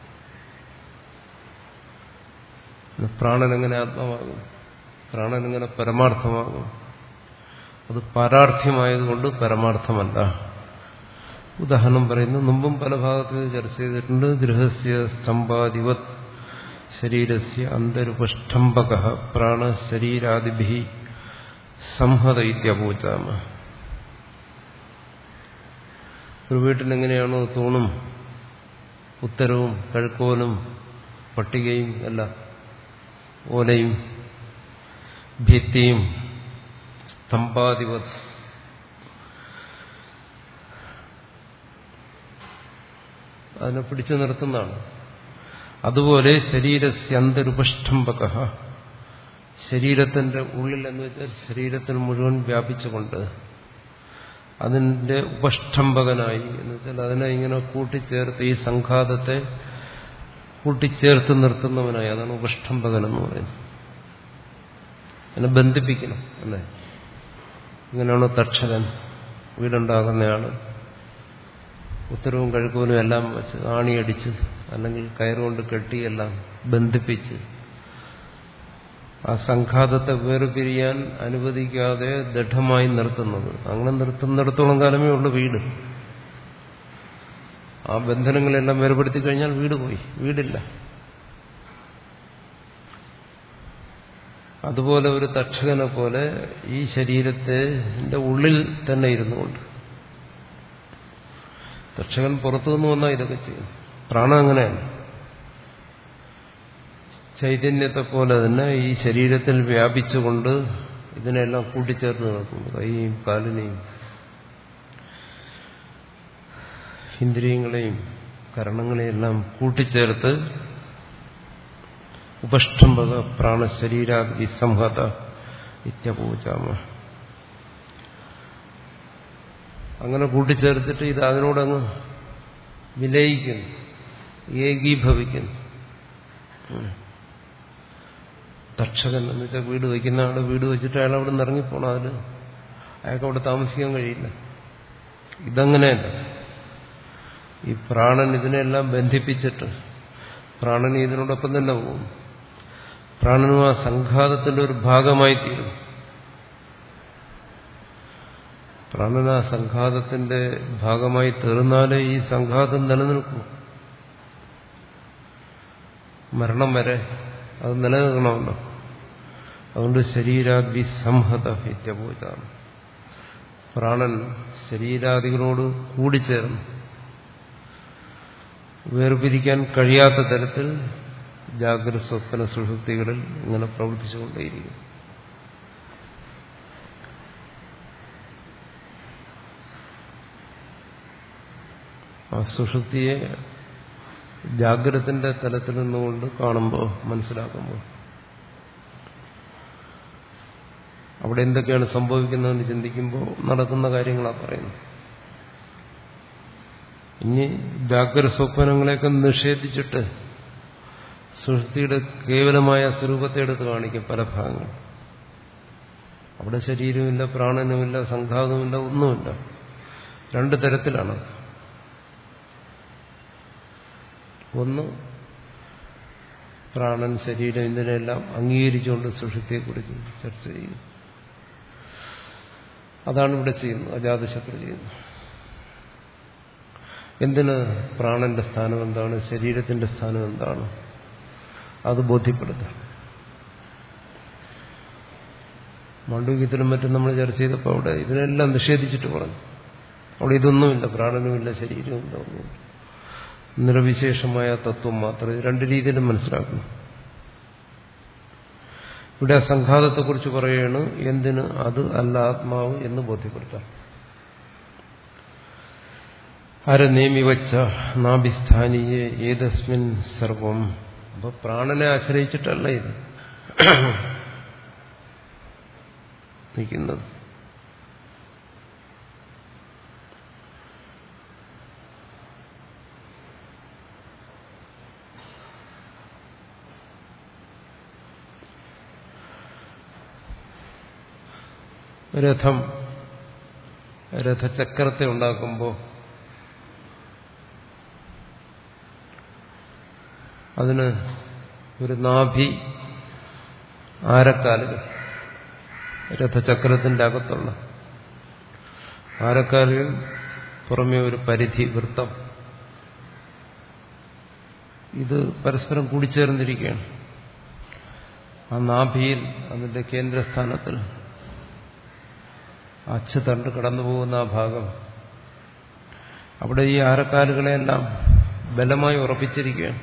പ്രാണൻ എങ്ങനെ ആത്മാവാകും? പ്രാണൻ എങ്ങനെ പരമാർത്ഥമാകും? അത് പാരാർത്ഥ്യമായതുകൊണ്ട് പരമാർത്ഥമല്ല. ഉദാഹരണം പറയുന്നു, മുമ്പും പല ഭാഗത്ത് ചർച്ച ചെയ്തിട്ടുണ്ട്. ഗൃഹസ്യ സ്തംഭാദിവത് ശരീരസ്യ അന്തരുപഷ്ടംഭക പ്രാണ ശരീരാദിഭി സംഹത ഇത്യപൂജാമ. ഒരു വീട്ടിലെങ്ങനെയാണോ തൂണും ഉത്തരവും കഴുക്കോലും പട്ടികയും എല്ലാം ഓലയും ഭിത്തിയും സ്തംഭാധിപത് അതിനെ പിടിച്ചു നിർത്തുന്നതാണ്. അതുപോലെ ശരീരസ്യന്തരുപഷ്ടംബക, ശരീരത്തിന്റെ ഉള്ളിൽ എന്ന് വെച്ചാൽ ശരീരത്തിൽ മുഴുവൻ വ്യാപിച്ചുകൊണ്ട് അതിന്റെ ഉപഷ്ടംബകനായി എന്ന് വെച്ചാൽ അതിനെ ഇങ്ങനെ കൂട്ടിച്ചേർത്ത് ഈ സംഘാതത്തെ കൂട്ടിച്ചേർത്ത് നിർത്തുന്നവനായി, അതാണ് ഉപഷ്ടംബകൻ എന്ന് പറയുന്നത്. അതിനെ ബന്ധിപ്പിക്കണം അല്ലേ. ഇങ്ങനെയാണ് തക്ഷകൻ വീടുണ്ടാകുന്നയാള് ഉത്തരവും കഴുക്കോലും എല്ലാം വെച്ച് ആണിയടിച്ച് അല്ലെങ്കിൽ കയറുകൊണ്ട് കെട്ടിയെല്ലാം ബന്ധിപ്പിച്ച് ആ സംഘാതത്തെ വേർപിരിയാൻ അനുവദിക്കാതെ ദൃഢമായി നിർത്തുന്നത്. അങ്ങനെ നിർത്തുന്നിടത്തോളം കാലമേ ഉള്ളൂ വീട്. ആ ബന്ധനങ്ങളെല്ലാം വേർപെടുത്തി കഴിഞ്ഞാൽ വീട് പോയി, വീടില്ല. അതുപോലെ ഒരു തക്ഷകനെ പോലെ ഈ ശരീരത്തിന്റെ ഉള്ളിൽ തന്നെ ഇരുന്നുകൊണ്ട്, തക്ഷകൻ പുറത്തുനിന്ന് വന്നാൽ ഇതൊക്കെ ചെയ്യും. പ്രാണൻ അങ്ങനെയല്ല. ചൈതന്യത്തെ പോലെ തന്നെ ഈ ശരീരത്തിൽ വ്യാപിച്ചുകൊണ്ട് ഇതിനെല്ലാം കൂട്ടിച്ചേർത്ത് നടക്കുന്നു. കൈയും കാലിനെയും ഇന്ദ്രിയങ്ങളെയും കരണങ്ങളെയും എല്ലാം കൂട്ടിച്ചേർത്ത് ഉപഷ്ടംബക പ്രാണശരീരാദി സംഹത ഇത്യപൂജാമ. അങ്ങനെ കൂട്ടിച്ചേർത്തിട്ട് ഇത് അതിനോടങ്ങ് വിലയിക്കുന്നു, ഏകീഭവിക്കുന്നു. തക്ഷകൻ എന്ന് വെച്ചാൽ വീട് വയ്ക്കുന്ന ആള് വീട് വെച്ചിട്ട് അയാൾ അവിടെ നിന്ന് ഇറങ്ങിപ്പോണം. അതിന് അയാൾക്ക് അവിടെ താമസിക്കാൻ കഴിയില്ല. ഇതങ്ങനെയല്ല. ഈ പ്രാണൻ ഇതിനെല്ലാം ബന്ധിപ്പിച്ചിട്ട് പ്രാണൻ ഇതിനോടൊപ്പം തന്നെ പോകും. പ്രാണനും ആ സംഘാതത്തിന്റെ ഒരു ഭാഗമായി തീരും. പ്രാണൻ ആ സംഘാതത്തിന്റെ ഭാഗമായി തീർന്നാലേ ഈ സംഘാതം നിലനിൽക്കൂ. മരണം വരെ അത് നിലനിൽക്കണമല്ലോ. അതുകൊണ്ട് ശരീരാദി സംഹത ഇത്യപൂജാണ്. പ്രാണൻ ശരീരാദികളോട് കൂടിച്ചേർന്ന് വേർപിരിക്കാൻ കഴിയാത്ത തരത്തിൽ ജാഗ്രത സ്വപ്ന സുഷുപ്തികളിൽ ഇങ്ങനെ പ്രവർത്തിച്ചുകൊണ്ടേയിരിക്കും. ആ സുഷുപ്തിയെ ജാഗ്രതത്തിന്റെ തലത്തിൽ നിന്നുകൊണ്ട് കാണുമ്പോൾ മനസ്സിലാക്കുമ്പോൾ അവിടെ എന്തൊക്കെയാണ് സംഭവിക്കുന്നതെന്ന് ചിന്തിക്കുമ്പോൾ നടക്കുന്ന കാര്യങ്ങളാണ് പറയുന്നത്. ഇനി ജാഗ്രത സ്വപ്നങ്ങളെയൊക്കെ നിഷേധിച്ചിട്ട് സുഷുപ്തിയുടെ കേവലമായ സ്വരൂപത്തെ എടുത്ത് കാണിക്കും പല ഭാഗങ്ങൾ. അവിടെ ശരീരവുമില്ല, പ്രാണനുമില്ല, സംഘാതവുമില്ല, ഒന്നുമില്ല. രണ്ടു തരത്തിലാണ്. ഒന്ന്, പ്രാണൻ ശരീരം ഇതിനെല്ലാം അംഗീകരിച്ചുകൊണ്ട് സുഷുപ്തിയെക്കുറിച്ച് ചർച്ച ചെയ്യും. അതാണ് ഇവിടെ ചെയ്യുന്നത്, അജാതശത്രു ചെയ്യുന്നത്. എന്തിന്? പ്രാണന്റെ സ്ഥാനം എന്താണ്, ശരീരത്തിന്റെ സ്ഥാനം എന്താണ്, അത് ബോധ്യപ്പെടുത്താം. മാണ്ഡവ്യത്തിലും മറ്റും നമ്മൾ ചർച്ച ചെയ്തപ്പോൾ അവിടെ ഇതിനെല്ലാം നിഷേധിച്ചിട്ട് പറഞ്ഞു. അവിടെ ഇതൊന്നുമില്ല, പ്രാണനുമില്ല, ശരീരവുമില്ല, ഒന്നുമില്ല. നിർവിശേഷമായ തത്വം മാത്രം. ഇത് രണ്ട് രീതിയിലും മനസ്സിലാക്കണം. ഇവിടെ സംഘാതത്തെക്കുറിച്ച് പറയുകയാണ്. എന്തിന്? അത് അല്ല ആത്മാവ് എന്ന് ബോധ്യപ്പെടുത്താം. അരനേമിവച്ച നാഭിസ്ഥാനീയെ ഏതസ്മിൻ സർവം. അപ്പൊ പ്രാണനെ ആശ്രയിച്ചിട്ടല്ല ഇത് നിൽക്കുന്നത്. രഥം രഥചക്രത്തെ ഉണ്ടാക്കുമ്പോൾ അതിന് ഒരു നാഭി ആരക്കാലുകൾ, രഥചക്രത്തിന്റെ അകത്തുള്ള ആരക്കാലുകൾ, പുറമേ ഒരു പരിധി വൃത്തം, ഇത് പരസ്പരം കൂടിച്ചേർന്നിരിക്കുകയാണ്. ആ നാഭിയിൽ അതിന്റെ കേന്ദ്രസ്ഥാനത്തിൽ അച്ചുതണ്ട് കടന്നുപോകുന്ന ആ ഭാഗം അവിടെ ഈ ആരക്കാലുകളെല്ലാം ബലമായി ഉറപ്പിച്ചിരിക്കുകയാണ്.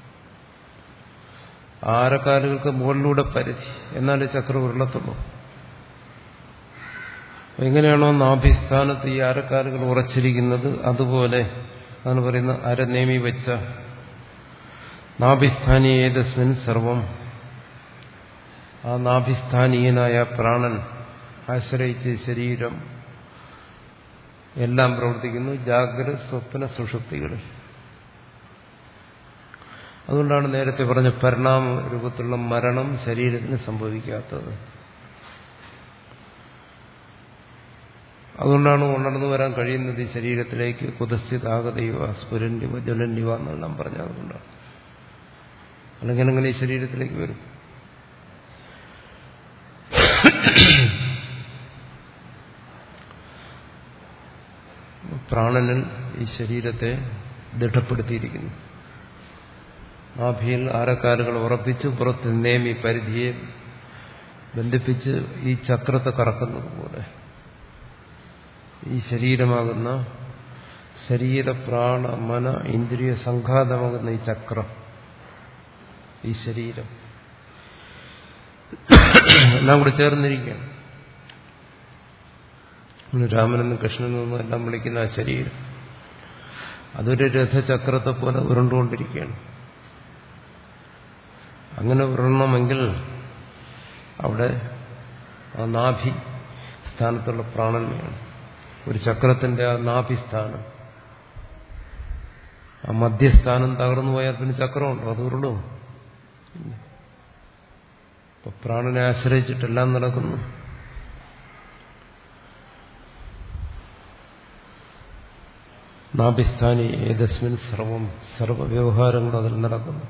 ആരക്കാലുകൾക്ക് മുകളിലൂടെ പരിധി, എന്നാലേ ചക്രം ഉരുളത്തുള്ളൂ. എങ്ങനെയാണോ നാഭിസ്ഥാനത്ത് ഈ ആരക്കാലുകൾ ഉറച്ചിരിക്കുന്നത്, അതുപോലെ അതാണ് പറയുന്നത് അരനേമി വെച്ച നാഭിസ്ഥാനീയേതസ്മിൻ സർവം. ആ നാഭിസ്ഥാനീയനായ പ്രാണൻ ആശ്രയിച്ച് ശരീരം എല്ലാം പ്രവർത്തിക്കുന്നു, ജാഗ്രത സ്വപ്ന സുഷുപ്തികളിൽ. അതുകൊണ്ടാണ് നേരത്തെ പറഞ്ഞ പരിണാമ രൂപത്തിലുള്ള മരണം ശരീരത്തിന് സംഭവിക്കാത്തത്. അതുകൊണ്ടാണ് ഉണർന്നു വരാൻ കഴിയുന്നത് ഈ ശരീരത്തിലേക്ക്. കുതസ്ഥിതാഗതയുവ സ്ഫുരന്യവ ജ്വലന്യവ എന്നെല്ലാം പറഞ്ഞത് അതുകൊണ്ടാണ്. അല്ലെങ്കിൽ അങ്ങനെ ഈ ശരീരത്തിലേക്ക് വരും. പ്രാണനിൽ ഈ ശരീരത്തെ ദൃഢപ്പെടുത്തിയിരിക്കുന്നു. നാഭിയിൽ ആരക്കാലുകൾ ഉറപ്പിച്ച് പുറത്ത് നേമി പരിധിയെ ബന്ധിപ്പിച്ച് ഈ ചക്രത്തെ കറക്കുന്നത് പോലെ ഈ ശരീരമാകുന്ന ശരീര പ്രാണ മന ഇന്ദ്രിയ സംഘാതമാകുന്ന ഈ ചക്രം, ഈ ശരീരം എല്ലാം കൂടി ചേർന്നിരിക്കുകയാണ്. രാമനെന്നും കൃഷ്ണനെന്നും എല്ലാം വിളിക്കുന്ന ആ ശരീരം അതൊരു രഥചക്രത്തെ പോലെ ഉരുണ്ടുകൊണ്ടിരിക്കുകയാണ്. അങ്ങനെ ഉരുളണമെങ്കിൽ അവിടെ ആ നാഭി സ്ഥാനത്തുള്ള പ്രാണൻ വേണം. ഒരു ചക്രത്തിന്റെ ആ നാഭിസ്ഥാനം, ആ മധ്യസ്ഥാനം തകർന്നു പോയാൽ പിന്നെ ചക്രമുണ്ടോ? അത് ഉരുളും. ഇപ്പൊ പ്രാണനെ ആശ്രയിച്ചിട്ടെല്ലാം നടക്കുന്നു. നാഭിസ്ഥാനി ഏതസ്മിൻ സർവം, സർവ വ്യവഹാരങ്ങളും അതിൽ നടക്കുന്നു.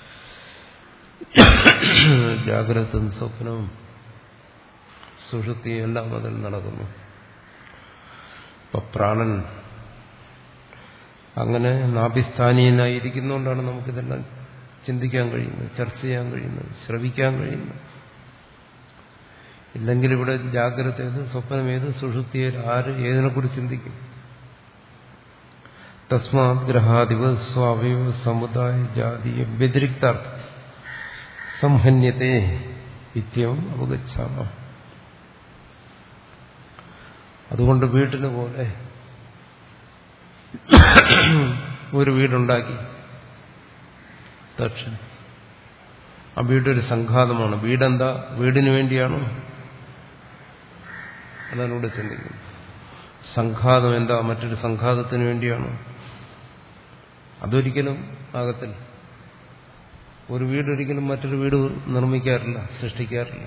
ജാഗ്രതയും സ്വപ്നവും സുഷുപ്തിയും എല്ലാം അതിൽ നടക്കുന്നു. ഇപ്പൊ പ്രാണൻ അങ്ങനെ നാഭിസ്ഥാനീയനായിരിക്കുന്നതുകൊണ്ടാണ് നമുക്കിതെല്ലാം ചിന്തിക്കാൻ കഴിയുന്നത്, ചർച്ച ചെയ്യാൻ കഴിയുന്നത്, ശ്രവിക്കാൻ കഴിയുന്നത്. ഇല്ലെങ്കിൽ ഇവിടെ ജാഗ്രത ഏത്, സ്വപ്നം ഏത്, സുഷുപ്തി ഏത്, ആര് ഏതിനെക്കുറിച്ച് ചിന്തിക്കും? തസ്മാത് ഗ്രഹാദിവ സ്വാവയവ സമുദായ ജാതീയ വ്യതിരിക്താർത്ഥ സംഹന്യത്തെ നിത്യം അവഗച്ഛാമ. അതുകൊണ്ട് വീട്ടിന് പോലെ ഒരു വീടുണ്ടാക്കി ദക്ഷൻ. ആ വീടൊരു സംഘാതമാണ്. വീടെന്താ? വീടിന് വേണ്ടിയാണോ? അതാണ് ഇവിടെ ചിന്തിക്കുന്നത്. സംഘാതം എന്താ? മറ്റൊരു സംഘാതത്തിന് വേണ്ടിയാണോ? അതൊരിക്കലും ആകത്തില്ല. ഒരു വീടൊരിക്കലും മറ്റൊരു വീട് നിർമ്മിക്കാറില്ല, സൃഷ്ടിക്കാറില്ല.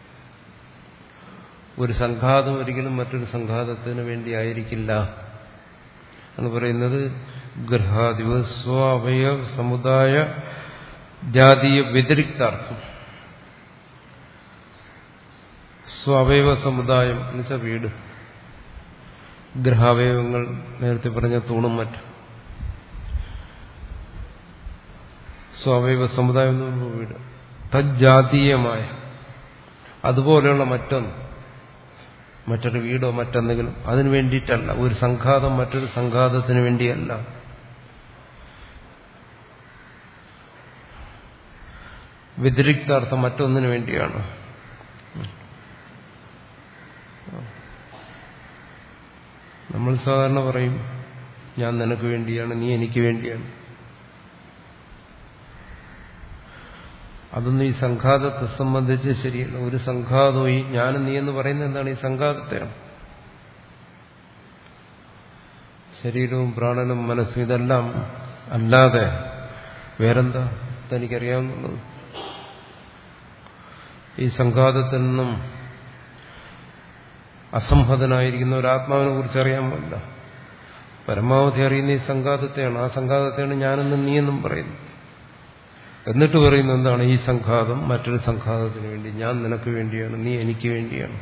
ഒരു സംഘാതം ഒരിക്കലും മറ്റൊരു സംഘാതത്തിന് വേണ്ടി ആയിരിക്കില്ല എന്ന് പറയുന്നത്. ഗൃഹാദിവ സ്വാവയവ സമുദായ ജാതീയ വ്യതിരിക്താർത്ഥം. സ്വാവയവ സമുദായം എന്ന് വെച്ചാൽ വീട്, ഗൃഹാവയവങ്ങൾ നേരത്തെ പറഞ്ഞ തൂണും മറ്റും. സ്വാവയവ സമുദായം എന്ന് പറയുമ്പോൾ വീട്, തജ്ജാതീയമായ അതുപോലെയുള്ള മറ്റൊന്ന്, മറ്റൊരു വീടോ മറ്റെന്തെങ്കിലും അതിനു വേണ്ടിയിട്ടല്ല. ഒരു സംഘാതം മറ്റൊരു സംഘാതത്തിന് വേണ്ടിയല്ല. വ്യതിരിക്താർത്ഥം മറ്റൊന്നിനു വേണ്ടിയാണ്. നമ്മൾ സാധാരണ പറയും, ഞാൻ നിനക്ക് വേണ്ടിയാണ്, നീ എനിക്ക് വേണ്ടിയാണ്. അതൊന്നും ഈ സംഘാതത്തെ സംബന്ധിച്ച് ശരിയല്ല. ഒരു സംഘാതവും ഈ ഞാനും നീ എന്ന് പറയുന്നത് എന്താണ്? ഈ സംഘാതത്തെയാണ്. ശരീരവും പ്രാണനും മനസ്സും ഇതെല്ലാം അല്ലാതെ വേറെന്താ തനിക്കറിയാവുന്നുള്ളത്? ഈ സംഘാതത്തിൽ നിന്നും അസംഹതനായിരിക്കുന്ന ഒരു ആത്മാവിനെ കുറിച്ച് അറിയാൻ പാടില്ല. പരമാവധി അറിയുന്ന ഈ സംഘാതത്തെയാണ്. ആ സംഘാതത്തെയാണ് ഞാനെന്നും നീയെന്നും പറയുന്നത്. എന്നിട്ട് പറയുന്നത് എന്താണ്? ഈ സംഘാതം മറ്റൊരു സംഘാതത്തിന് വേണ്ടി, ഞാൻ നിനക്ക് വേണ്ടിയാണ്, നീ എനിക്ക് വേണ്ടിയാണ്.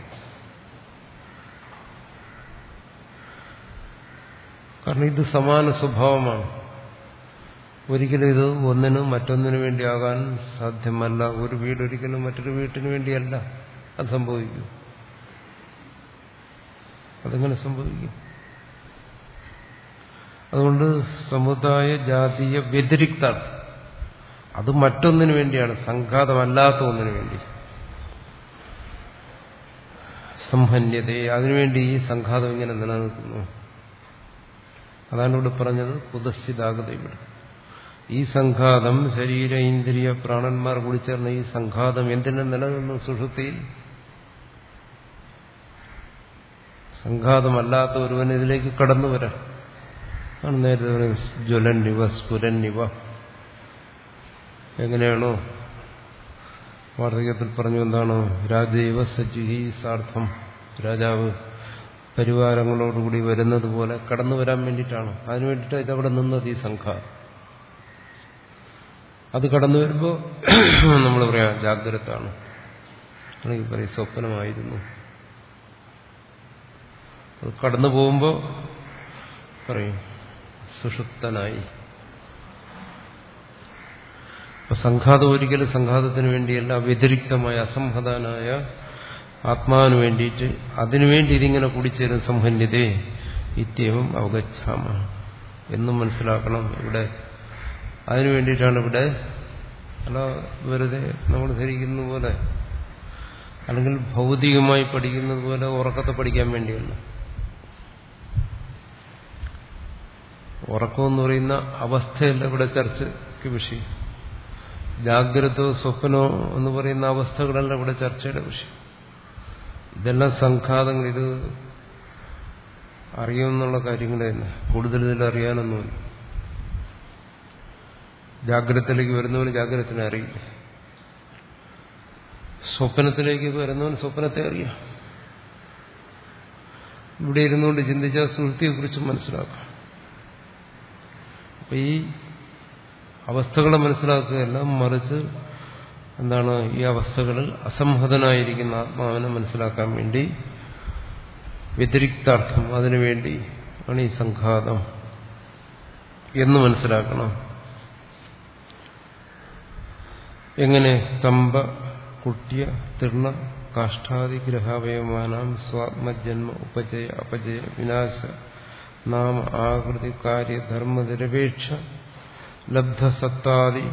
കാരണം ഇത് സമാന സ്വഭാവമാണ്. ഒരിക്കലും ഇത് ഒന്നിനും മറ്റൊന്നിനു വേണ്ടിയാകാൻ സാധ്യമല്ല. ഒരു വീടൊരിക്കലും മറ്റൊരു വീട്ടിന് വേണ്ടിയല്ല അത് സംഭവിക്കും. അതെങ്ങനെ സംഭവിക്കും? അതുകൊണ്ട് സമുദായ ജാതീയ വ്യതിരിക്ത അത് മറ്റൊന്നിനു വേണ്ടിയാണ്, സംഘാതമല്ലാത്ത ഒന്നിനു വേണ്ടി. സംഹന്യതയെ അതിനുവേണ്ടി ഈ സംഘാതം ഇങ്ങനെ നിലനിൽക്കുന്നു. അതാണ് ഇവിടെ പറഞ്ഞത് കുതശ്ചിതാഗത. ഇവിടെ ഈ സംഘാതം ശരീര ഇന്ദ്രിയ പ്രാണന്മാർ കൂടി ചേർന്ന ഈ സംഘാതം എന്തിനു നിലനിന്നു? സുഷുപ്തിയിൽ. സംഘാതമല്ലാത്ത ഒരുവൻ ഇതിലേക്ക് കടന്നു വരാം. ആണ് നേരത്തെ ജ്വലന്നിവ സ്ഫുരന്നിവ. എങ്ങനെയാണോ വാർദ്ധക്യത്തിൽ പറഞ്ഞു, എന്താണോ രാജൈവ സജ്ജുഹി സാർത്ഥം, രാജാവ് പരിവാരങ്ങളോടുകൂടി വരുന്നത് പോലെ കടന്നു വരാൻ വേണ്ടിയിട്ടാണ്. അതിനു വേണ്ടിയിട്ട് ഇതവിടെ നിന്നത് ഈ സംഘാതം. അത് കടന്നു വരുമ്പോൾ നമ്മൾ പറയാം ജാഗ്രതാണ്, അല്ലെങ്കിൽ പറയും സ്വപ്നമായിരുന്നു. അത് കടന്നു പോകുമ്പോൾ പറയും സുഷുപ്തനായി. അപ്പൊ സംഘാതം ഒരിക്കലും സംഘാതത്തിന് വേണ്ടിയല്ല, വ്യതിരിക്തമായ അസംഹതനായ ആത്മാവിന് വേണ്ടിയിട്ട്, അതിനുവേണ്ടി ഇതിങ്ങനെ കൂടിച്ചേരും. സംഹന്യതേ ഇത്യവും അവഗച്ഛാമ എന്നും മനസ്സിലാക്കണം. ഇവിടെ അതിനു വേണ്ടിയിട്ടാണ് ഇവിടെ. അല്ല വെറുതെ നമ്മൾ ധരിക്കുന്ന പോലെ, അല്ലെങ്കിൽ ഭൗതികമായി പഠിക്കുന്നത് പോലെ ഉറക്കത്തെ പഠിക്കാൻ വേണ്ടിയല്ല. ഉറക്കമെന്ന് പറയുന്ന അവസ്ഥയല്ല ഇവിടെ ചർച്ചയ്ക്ക് വിഷയം. ജാഗ്രതോ സ്വപ്നോ എന്ന് പറയുന്ന അവസ്ഥകളല്ല ഇവിടെ ചർച്ചയുടെ വിഷയം. ഇതെല്ലാം സംഘാതങ്ങൾ. ഇത് അറിയുമെന്നുള്ള കാര്യങ്ങൾ തന്നെ, കൂടുതൽ ഇതിൽ അറിയാനൊന്നുമില്ല. ജാഗ്രതത്തിലേക്ക് വരുന്നവന് ജാഗ്രതത്തിനെ അറിയില്ല, സ്വപ്നത്തിലേക്ക് വരുന്നവൻ സ്വപ്നത്തെ അറിയാം. ഇവിടെ ഇരുന്നുകൊണ്ട് ചിന്തിച്ചാൽ സുഹൃത്തിയെക്കുറിച്ച് മനസ്സിലാക്കാം. അപ്പൊ ഈ അവസ്ഥകളെ മനസ്സിലാക്കുകയല്ല, മറിച്ച് എന്താണ് ഈ അവസ്ഥകളിൽ അസംഹതനായിരിക്കുന്ന ആത്മാവിനെ മനസ്സിലാക്കാൻ വേണ്ടി വ്യതിരിക്താർത്ഥം, അതിനുവേണ്ടി ആണ് ഈ സംഘാതം എന്ന് മനസ്സിലാക്കണം. എങ്ങനെ? സ്തംഭ കുട്ട്യ തീർണ കാഷ്ഠാദി ഗ്രഹാവയമാനാം സ്വാത്മജന്മ ഉപജയ അപജയ വിനാശ നാമ ആകൃതി കാര്യ ധർമ്മ നിരപേക്ഷ ലബ്ധസത്താദി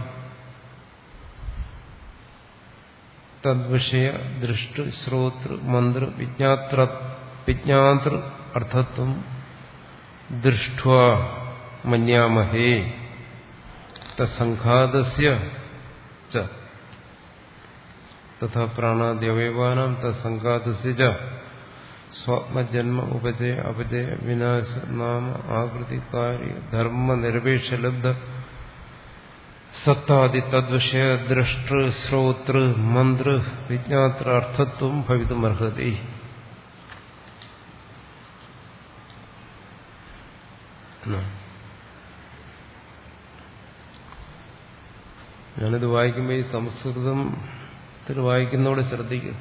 തദ്വിഷയ ദൃഷ്ട ശ്രോതൃ മന്ത്ര വിജ്ഞാത്ര വിജ്ഞാതൃ അർത്ഥത്വം ദൃഷ്ട്വാ മന്യാമഹേ തത്സംഘാതസ്യ ച തഥാ പ്രാണാദ്യവയവാനാം തത്സംഘാതസ്യ ച സ്വാത്മജന്മ ഉപജയ അപജയ വിനാശ നാമ ആകൃതി കാര്യ ധർമ്മ നിരപേക്ഷ ലബ്ധ സത്താദി തദ്വിഷയ ദൃഷ്ടൃ ശ്രോതൃ മന്ത്ര വിജ്ഞാത്ര അർത്ഥത്വം ഭവിതുമർഹതി. ഞാനിത് വായിക്കുമ്പോൾ ഈ സംസ്കൃതത്തിൽ വായിക്കുന്നതോടെ ശ്രദ്ധിക്കും.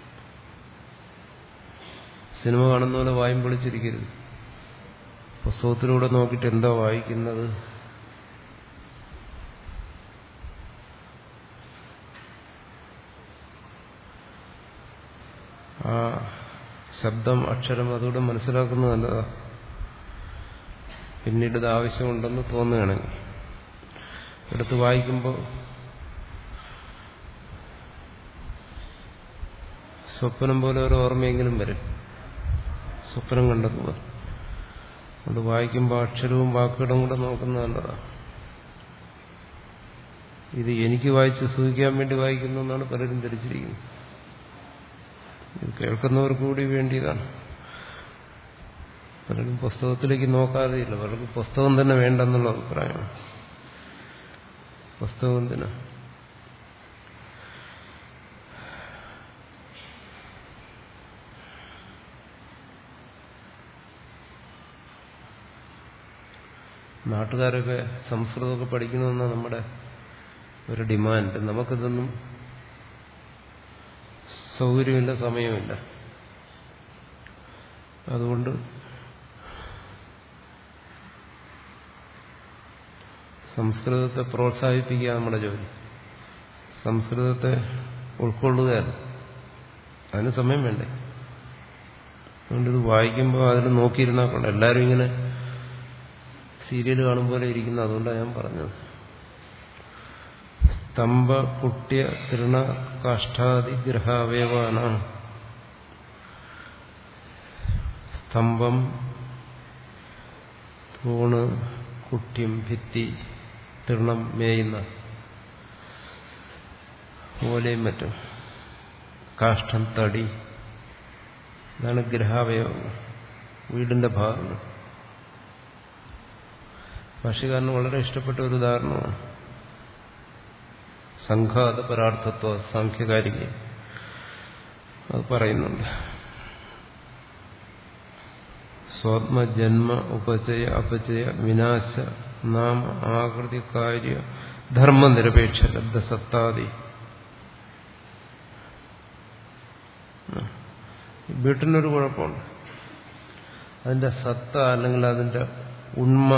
സിനിമ കാണുന്ന പോലെ വായും പൊളിച്ചിരിക്കരുത്. പുസ്തകത്തിലൂടെ നോക്കിയിട്ട് എന്താ വായിക്കുന്നത്, ആ ശബ്ദം അക്ഷരം അതുകൂടെ മനസ്സിലാക്കുന്നത് നല്ലതാ. പിന്നീട് ഇത് ആവശ്യമുണ്ടെന്ന് തോന്നുകയാണെങ്കിൽ എടുത്ത് വായിക്കുമ്പോൾ സ്വപ്നം പോലെ ഒരു ഓർമ്മയെങ്കിലും വരും. സ്വപ്നം കണ്ടതുപോലെ അത് വായിക്കുമ്പോൾ അക്ഷരവും വാക്കുകളും കൂടെ നോക്കുന്നത് നല്ലതാണ്. ഇത് എനിക്ക് വായിച്ച് സൂഹിക്കാൻ വേണ്ടി വായിക്കുന്നു എന്നാണ് പലരും ധരിച്ചിരിക്കുന്നത്. ഇത് കേൾക്കുന്നവർക്ക് കൂടി വേണ്ടിയതാണ്. പലരും പുസ്തകത്തിലേക്ക് നോക്കാതെയില്ല. പലർക്ക് പുസ്തകം തന്നെ വേണ്ടെന്നുള്ള അഭിപ്രായമാണ്. പുസ്തകം എന്തിനാ? നാട്ടുകാരൊക്കെ സംസ്കൃതമൊക്കെ പഠിക്കണമെന്നാണ് നമ്മുടെ ഒരു ഡിമാൻഡ്. നമുക്കിതൊന്നും സൗകര്യമില്ല, സമയമില്ല. അതുകൊണ്ട് സംസ്കൃതത്തെ പ്രോത്സാഹിപ്പിക്കുക നമ്മുടെ ജോലി. സംസ്കൃതത്തെ ഉൾക്കൊള്ളുകയാണ്. അതിന് സമയം വേണ്ടേ? അതുകൊണ്ട് ഇത് വായിക്കുമ്പോൾ അതിൽ നോക്കിയിരുന്നാൽ കൊണ്ട് എല്ലാവരും ഇങ്ങനെ സീരിയൽ കാണും പോലെ ഇരിക്കുന്നു. അതുകൊണ്ടാണ് ഞാൻ പറഞ്ഞത്. സ്തംഭ കുട്ട്യ തൃണ കാഷ്ഠാദി ഗ്രഹാവയവാന. സ്തംഭം, തൂണ്, കുട്ട്യം, ഭിത്തി, തൃണം, മേയുന്ന ഓലയും മറ്റും, കാഷ്ഠം, തടി, ഇതാണ് ഗ്രഹാവയവങ്ങൾ, വീടിന്റെ ഭാഗങ്ങൾ. ഭാഷ്യകാരന് വളരെ ഇഷ്ടപ്പെട്ട ഒരു ഉദാഹരണമാണ് സംഘാത പരാർത്ഥത്വ സാഖ്യകാരിക. അത് പറയുന്നുണ്ട്. സ്വാത്മജന്മ ഉപചയ അപചയ വിനാശ നാമ ആകൃതി കാര്യ ധർമ്മനിരപേക്ഷ ലബ്ധസത്താദി. വീട്ടിനൊരു കുഴപ്പമുണ്ട്. അതിന്റെ സത്ത അല്ലെങ്കിൽ അതിന്റെ ഉണ്മ,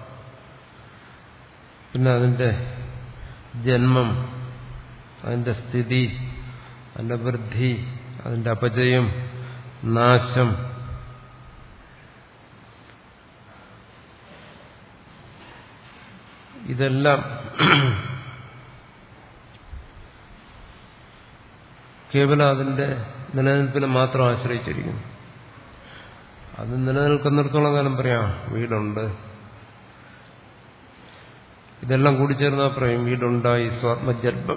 പിന്നെ അതിന്റെ ജന്മം, അതിന്റെ സ്ഥിതി, അതിന്റെ വൃദ്ധി, അതിന്റെ അപജയം, നാശം, ഇതെല്ലാം കേവലം അതിന്റെ നിലനിൽപ്പിനെ മാത്രം ആശ്രയിച്ചിരിക്കുന്നു. അത് നിലനിൽക്കുന്നിടത്തോളം കാലം പറയാം വീടുണ്ട്. ഇതെല്ലാം കൂടി ചേർന്നാ പറയും വീടുണ്ടായി, സ്വാത്മജന്മം.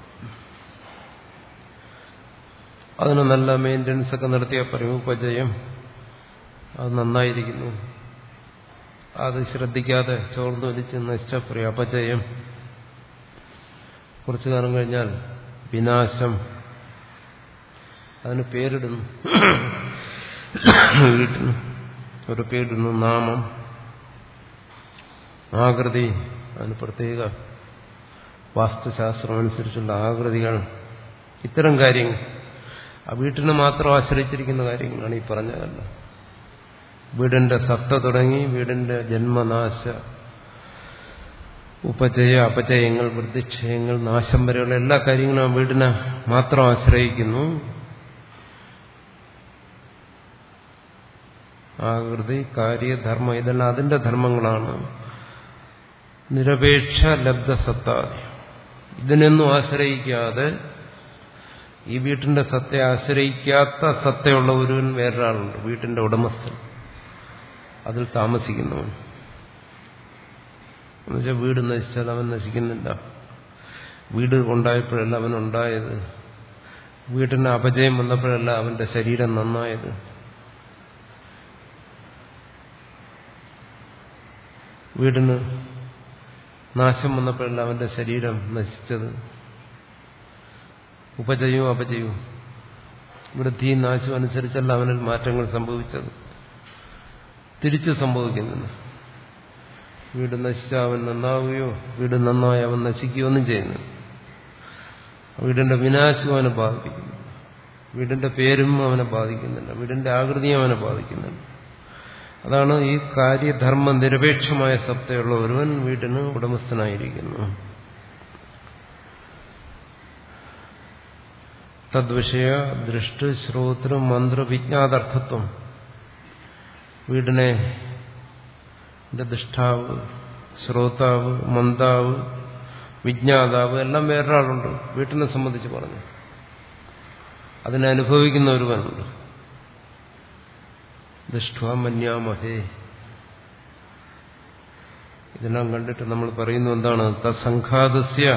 അതിന് നല്ല മെയിൻ്റനൻസ് ഒക്കെ നടത്തിയാൽ പറയും ഉപജയം, അത് നന്നായിരിക്കുന്നു. അത് ശ്രദ്ധിക്കാതെ ചോർന്നു വലിച്ച് നശിച്ച പറയും അപജയം. കുറച്ചു കാലം കഴിഞ്ഞാൽ വിനാശം. അതിന് പേരിടുന്നു, വീട്ടിന് ഒരു പേരിടുന്നു, നാമം, ആകൃതി, അതിന് പ്രത്യേക വാസ്തുശാസ്ത്രം അനുസരിച്ചുള്ള ആകൃതികൾ. ഇത്തരം കാര്യങ്ങൾ ആ വീട്ടിനെ മാത്രം ആശ്രയിച്ചിരിക്കുന്ന കാര്യങ്ങളാണ് ഈ പറഞ്ഞതല്ല. വീടിന്റെ സത്ത തുടങ്ങി വീടിന്റെ ജന്മനാശ ഉപജയ അപജയങ്ങൾ വൃദ്ധിക്ഷയങ്ങൾ നാശം വരെയുള്ള എല്ലാ കാര്യങ്ങളും ആ വീടിനെ മാത്രം ആശ്രയിക്കുന്നു. ആകൃതി കാര്യധർമ്മം ഇതെല്ലാം അതിന്റെ ധർമ്മങ്ങളാണ്. നിരപേക്ഷ ലബ്ധസത്താദി ഇതിനൊന്നും ആശ്രയിക്കാതെ, ഈ വീട്ടിന്റെ സത്തയെ ആശ്രയിക്കാത്ത സത്തയുള്ള ഒരുവൻ വേറൊരാളുണ്ട്, വീട്ടിന്റെ ഉടമസ്ഥൻ, അതിൽ താമസിക്കുന്നവൻ. എന്നുവെച്ചാൽ വീട് നശിച്ചാൽ അവൻ നശിക്കുന്നില്ല. വീട് ഉണ്ടായപ്പോഴല്ല അവനുണ്ടായത്. വീട്ടിന് അപജയം വന്നപ്പോഴല്ല അവന്റെ ശരീരം നന്നായത്. വീടിന് നാശം വന്നപ്പോഴല്ല അവന്റെ ശരീരം നശിച്ചത്. ഉപജയവും അപജയവും വൃദ്ധിയും നാശവും അനുസരിച്ചല്ല അവനിൽ മാറ്റങ്ങൾ സംഭവിച്ചത്. തിരിച്ചു സംഭവിക്കുന്നില്ല. വീട് നശിച്ചാൽ അവൻ നന്നാവുകയോ വീട് നന്നായി അവൻ നശിക്കുകയോ ഒന്നും ചെയ്യുന്നില്ല. വീടിന്റെ വിനാശവും അവനെ ബാധിക്കുന്നു. വീടിന്റെ പേരും അവനെ ബാധിക്കുന്നില്ല. വീടിന്റെ ആകൃതിയും അവനെ ബാധിക്കുന്നില്ല. അതാണ് ഈ കാര്യധർമ്മ നിരപേക്ഷമായ സത്തയുള്ള ഒരുവൻ വീടിന് ഉടമസ്ഥനായിരിക്കുന്നു. തദ്വിഷയ ദൃഷ്ടി ശ്രോതൃ മന്ത്ര വിജ്ഞാതാർത്ഥത്വം. വീടിനെ ദൃഷ്ടാവ്, ശ്രോതാവ്, മന്താവ്, വിജ്ഞാതാവ് എല്ലാം വേറൊരാളുണ്ട്. വീട്ടിനെ സംബന്ധിച്ച് പറഞ്ഞു. അതിനെ അനുഭവിക്കുന്ന ഒരുവനുണ്ട്. ദൃഷ്ട്വാ മന്യാമഹേ. ഇതെല്ലാം കണ്ടിട്ട് നമ്മൾ പറയുന്നു എന്താണ്? തസംഘാതസ്യ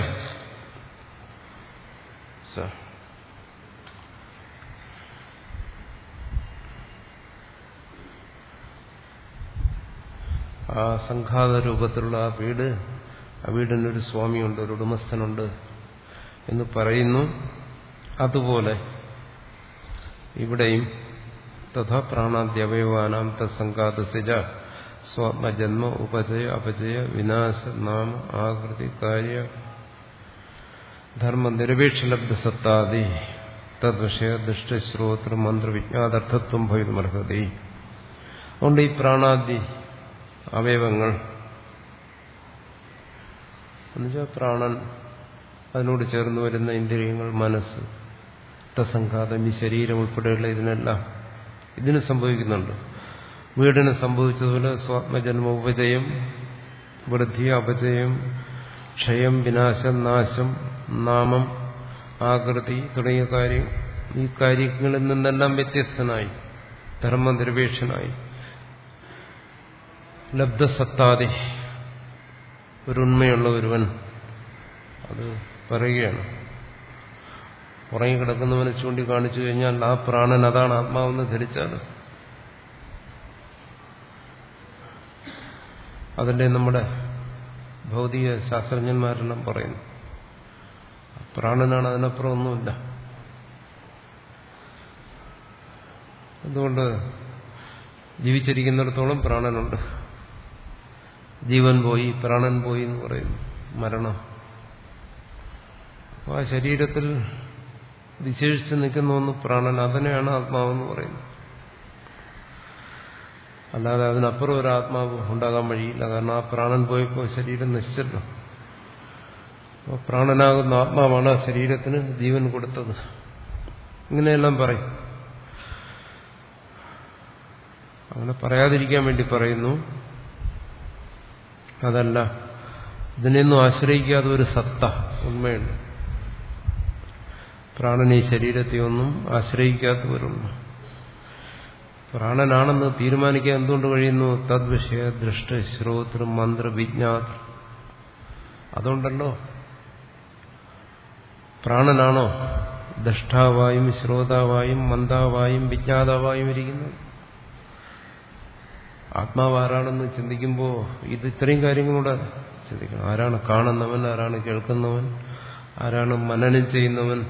ആ സംഘാത രൂപത്തിലുള്ള ആ വീട്, ആ വീടിനൊരു സ്വാമിയുണ്ട്, ഒരു ഉടമസ്ഥനുണ്ട് എന്ന് പറയുന്നു. അതുപോലെ ഇവിടെയും തഥാ പ്രാണാദ്യവയവാനാം തത്സംഘാതസ്യ സ്വാത്മജന്മ ഉപജയ അപജയ വിനാശ നാമ ആകൃതി കാര്യ ധർമ്മ നിരപേക്ഷലബ്ധസത്താദി തദ്വിഷയ ദൃഷ്ടശ്രോതൃ മന്ത്രവിജ്ഞാതാർത്ഥത്വം ഭവിതുമർഹതി. അതുകൊണ്ട് ഈ പ്രാണാദി അവയവങ്ങൾ എന്നുവെച്ചാൽ പ്രാണൻ, അതിനോട് ചേർന്ന് വരുന്ന ഇന്ദ്രിയങ്ങൾ, മനസ്സ്, തസംഘാതം, ഈ ശരീരം ഉൾപ്പെടെയുള്ള ഇതിനെല്ലാം ഇതിന് സംഭവിക്കുന്നുണ്ട്. വീടിന് സംഭവിച്ചതുപോലെ സ്വാത്മജന്മ ഉപജയം വൃദ്ധി, അപചയം, ക്ഷയം, വിനാശം, നാശം, നാമം, ആകൃതി തുടങ്ങിയ കാര്യം ഈ കാര്യങ്ങളിൽ നിന്നെല്ലാം വ്യത്യസ്തനായി, ധർമ്മനിരപേക്ഷനായി, ലബ്ധസത്താതെ ഒരുണ്മയുള്ള ഒരുവൻ അത് പറയുകയാണ്. ഉറങ്ങിക്കിടക്കുന്നവനെ ചൂണ്ടിക്കാണിച്ചു കഴിഞ്ഞാൽ ആ പ്രാണൻ അതാണ് ആത്മാവെന്ന് ധരിച്ചാൽ അതിന്റെ നമ്മുടെ ഭൗതിക ശാസ്ത്രജ്ഞന്മാരെല്ലാം പറയുന്നു പ്രാണനാണ്, അതിനപ്പുറം ഒന്നുമില്ല. അതുകൊണ്ട് ജീവിച്ചിരിക്കുന്നിടത്തോളം പ്രാണനുണ്ട്. ജീവൻ പോയി, പ്രാണൻ പോയി എന്ന് പറയുന്നു, മരണം. അപ്പോൾ ആ ശരീരത്തിൽ വിശേഷിച്ച് നിൽക്കുന്ന ഒന്ന് പ്രാണൻ, അതിനെയാണ് ആത്മാവെന്ന് പറയുന്നത്. അല്ലാതെ അതിനപ്പുറം ഒരു ആത്മാവ് ഉണ്ടാകാൻ വഴിയില്ല. കാരണം ആ പ്രാണൻ പോയപ്പോൾ ശരീരം നശിച്ചല്ലോ. അപ്പോൾ പ്രാണനാകുന്ന ആത്മാവാണ് ആ ശരീരത്തിന് ജീവൻ കൊടുത്തത്. ഇങ്ങനെയെല്ലാം പറയും. അങ്ങനെ പറയാതിരിക്കാൻ വേണ്ടി പറയുന്നു. അതല്ല, ഇതിനെയൊന്നും ആശ്രയിക്കാതെ ഒരു സത്ത ഉണ്മയുണ്ട്. പ്രാണൻ ഈ ശരീരത്തെ ഒന്നും ആശ്രയിക്കാത്തവരുണ്ട്. പ്രാണനാണെന്ന് തീരുമാനിക്കാൻ എന്തുകൊണ്ട് കഴിയുന്നു? തദ്വിഷയ ദൃഷ്ട ശ്രോതൃ മന്ത്ര വിജ്ഞാത്. അതുകൊണ്ടല്ലോ പ്രാണനാണോ ദഷ്ടാവായും ശ്രോതാവായും മന്ദാവായും വിജ്ഞാതാവായും ഇരിക്കുന്നത്? ആത്മാവ് ആരാണെന്ന് ചിന്തിക്കുമ്പോൾ ഇത് ഇത്രയും കാര്യങ്ങളൂടെ ചിന്തിക്കണം. ആരാണ് കാണുന്നവൻ, ആരാണ് കേൾക്കുന്നവൻ, ആരാണ് മനനം ചെയ്യുന്നവൻ,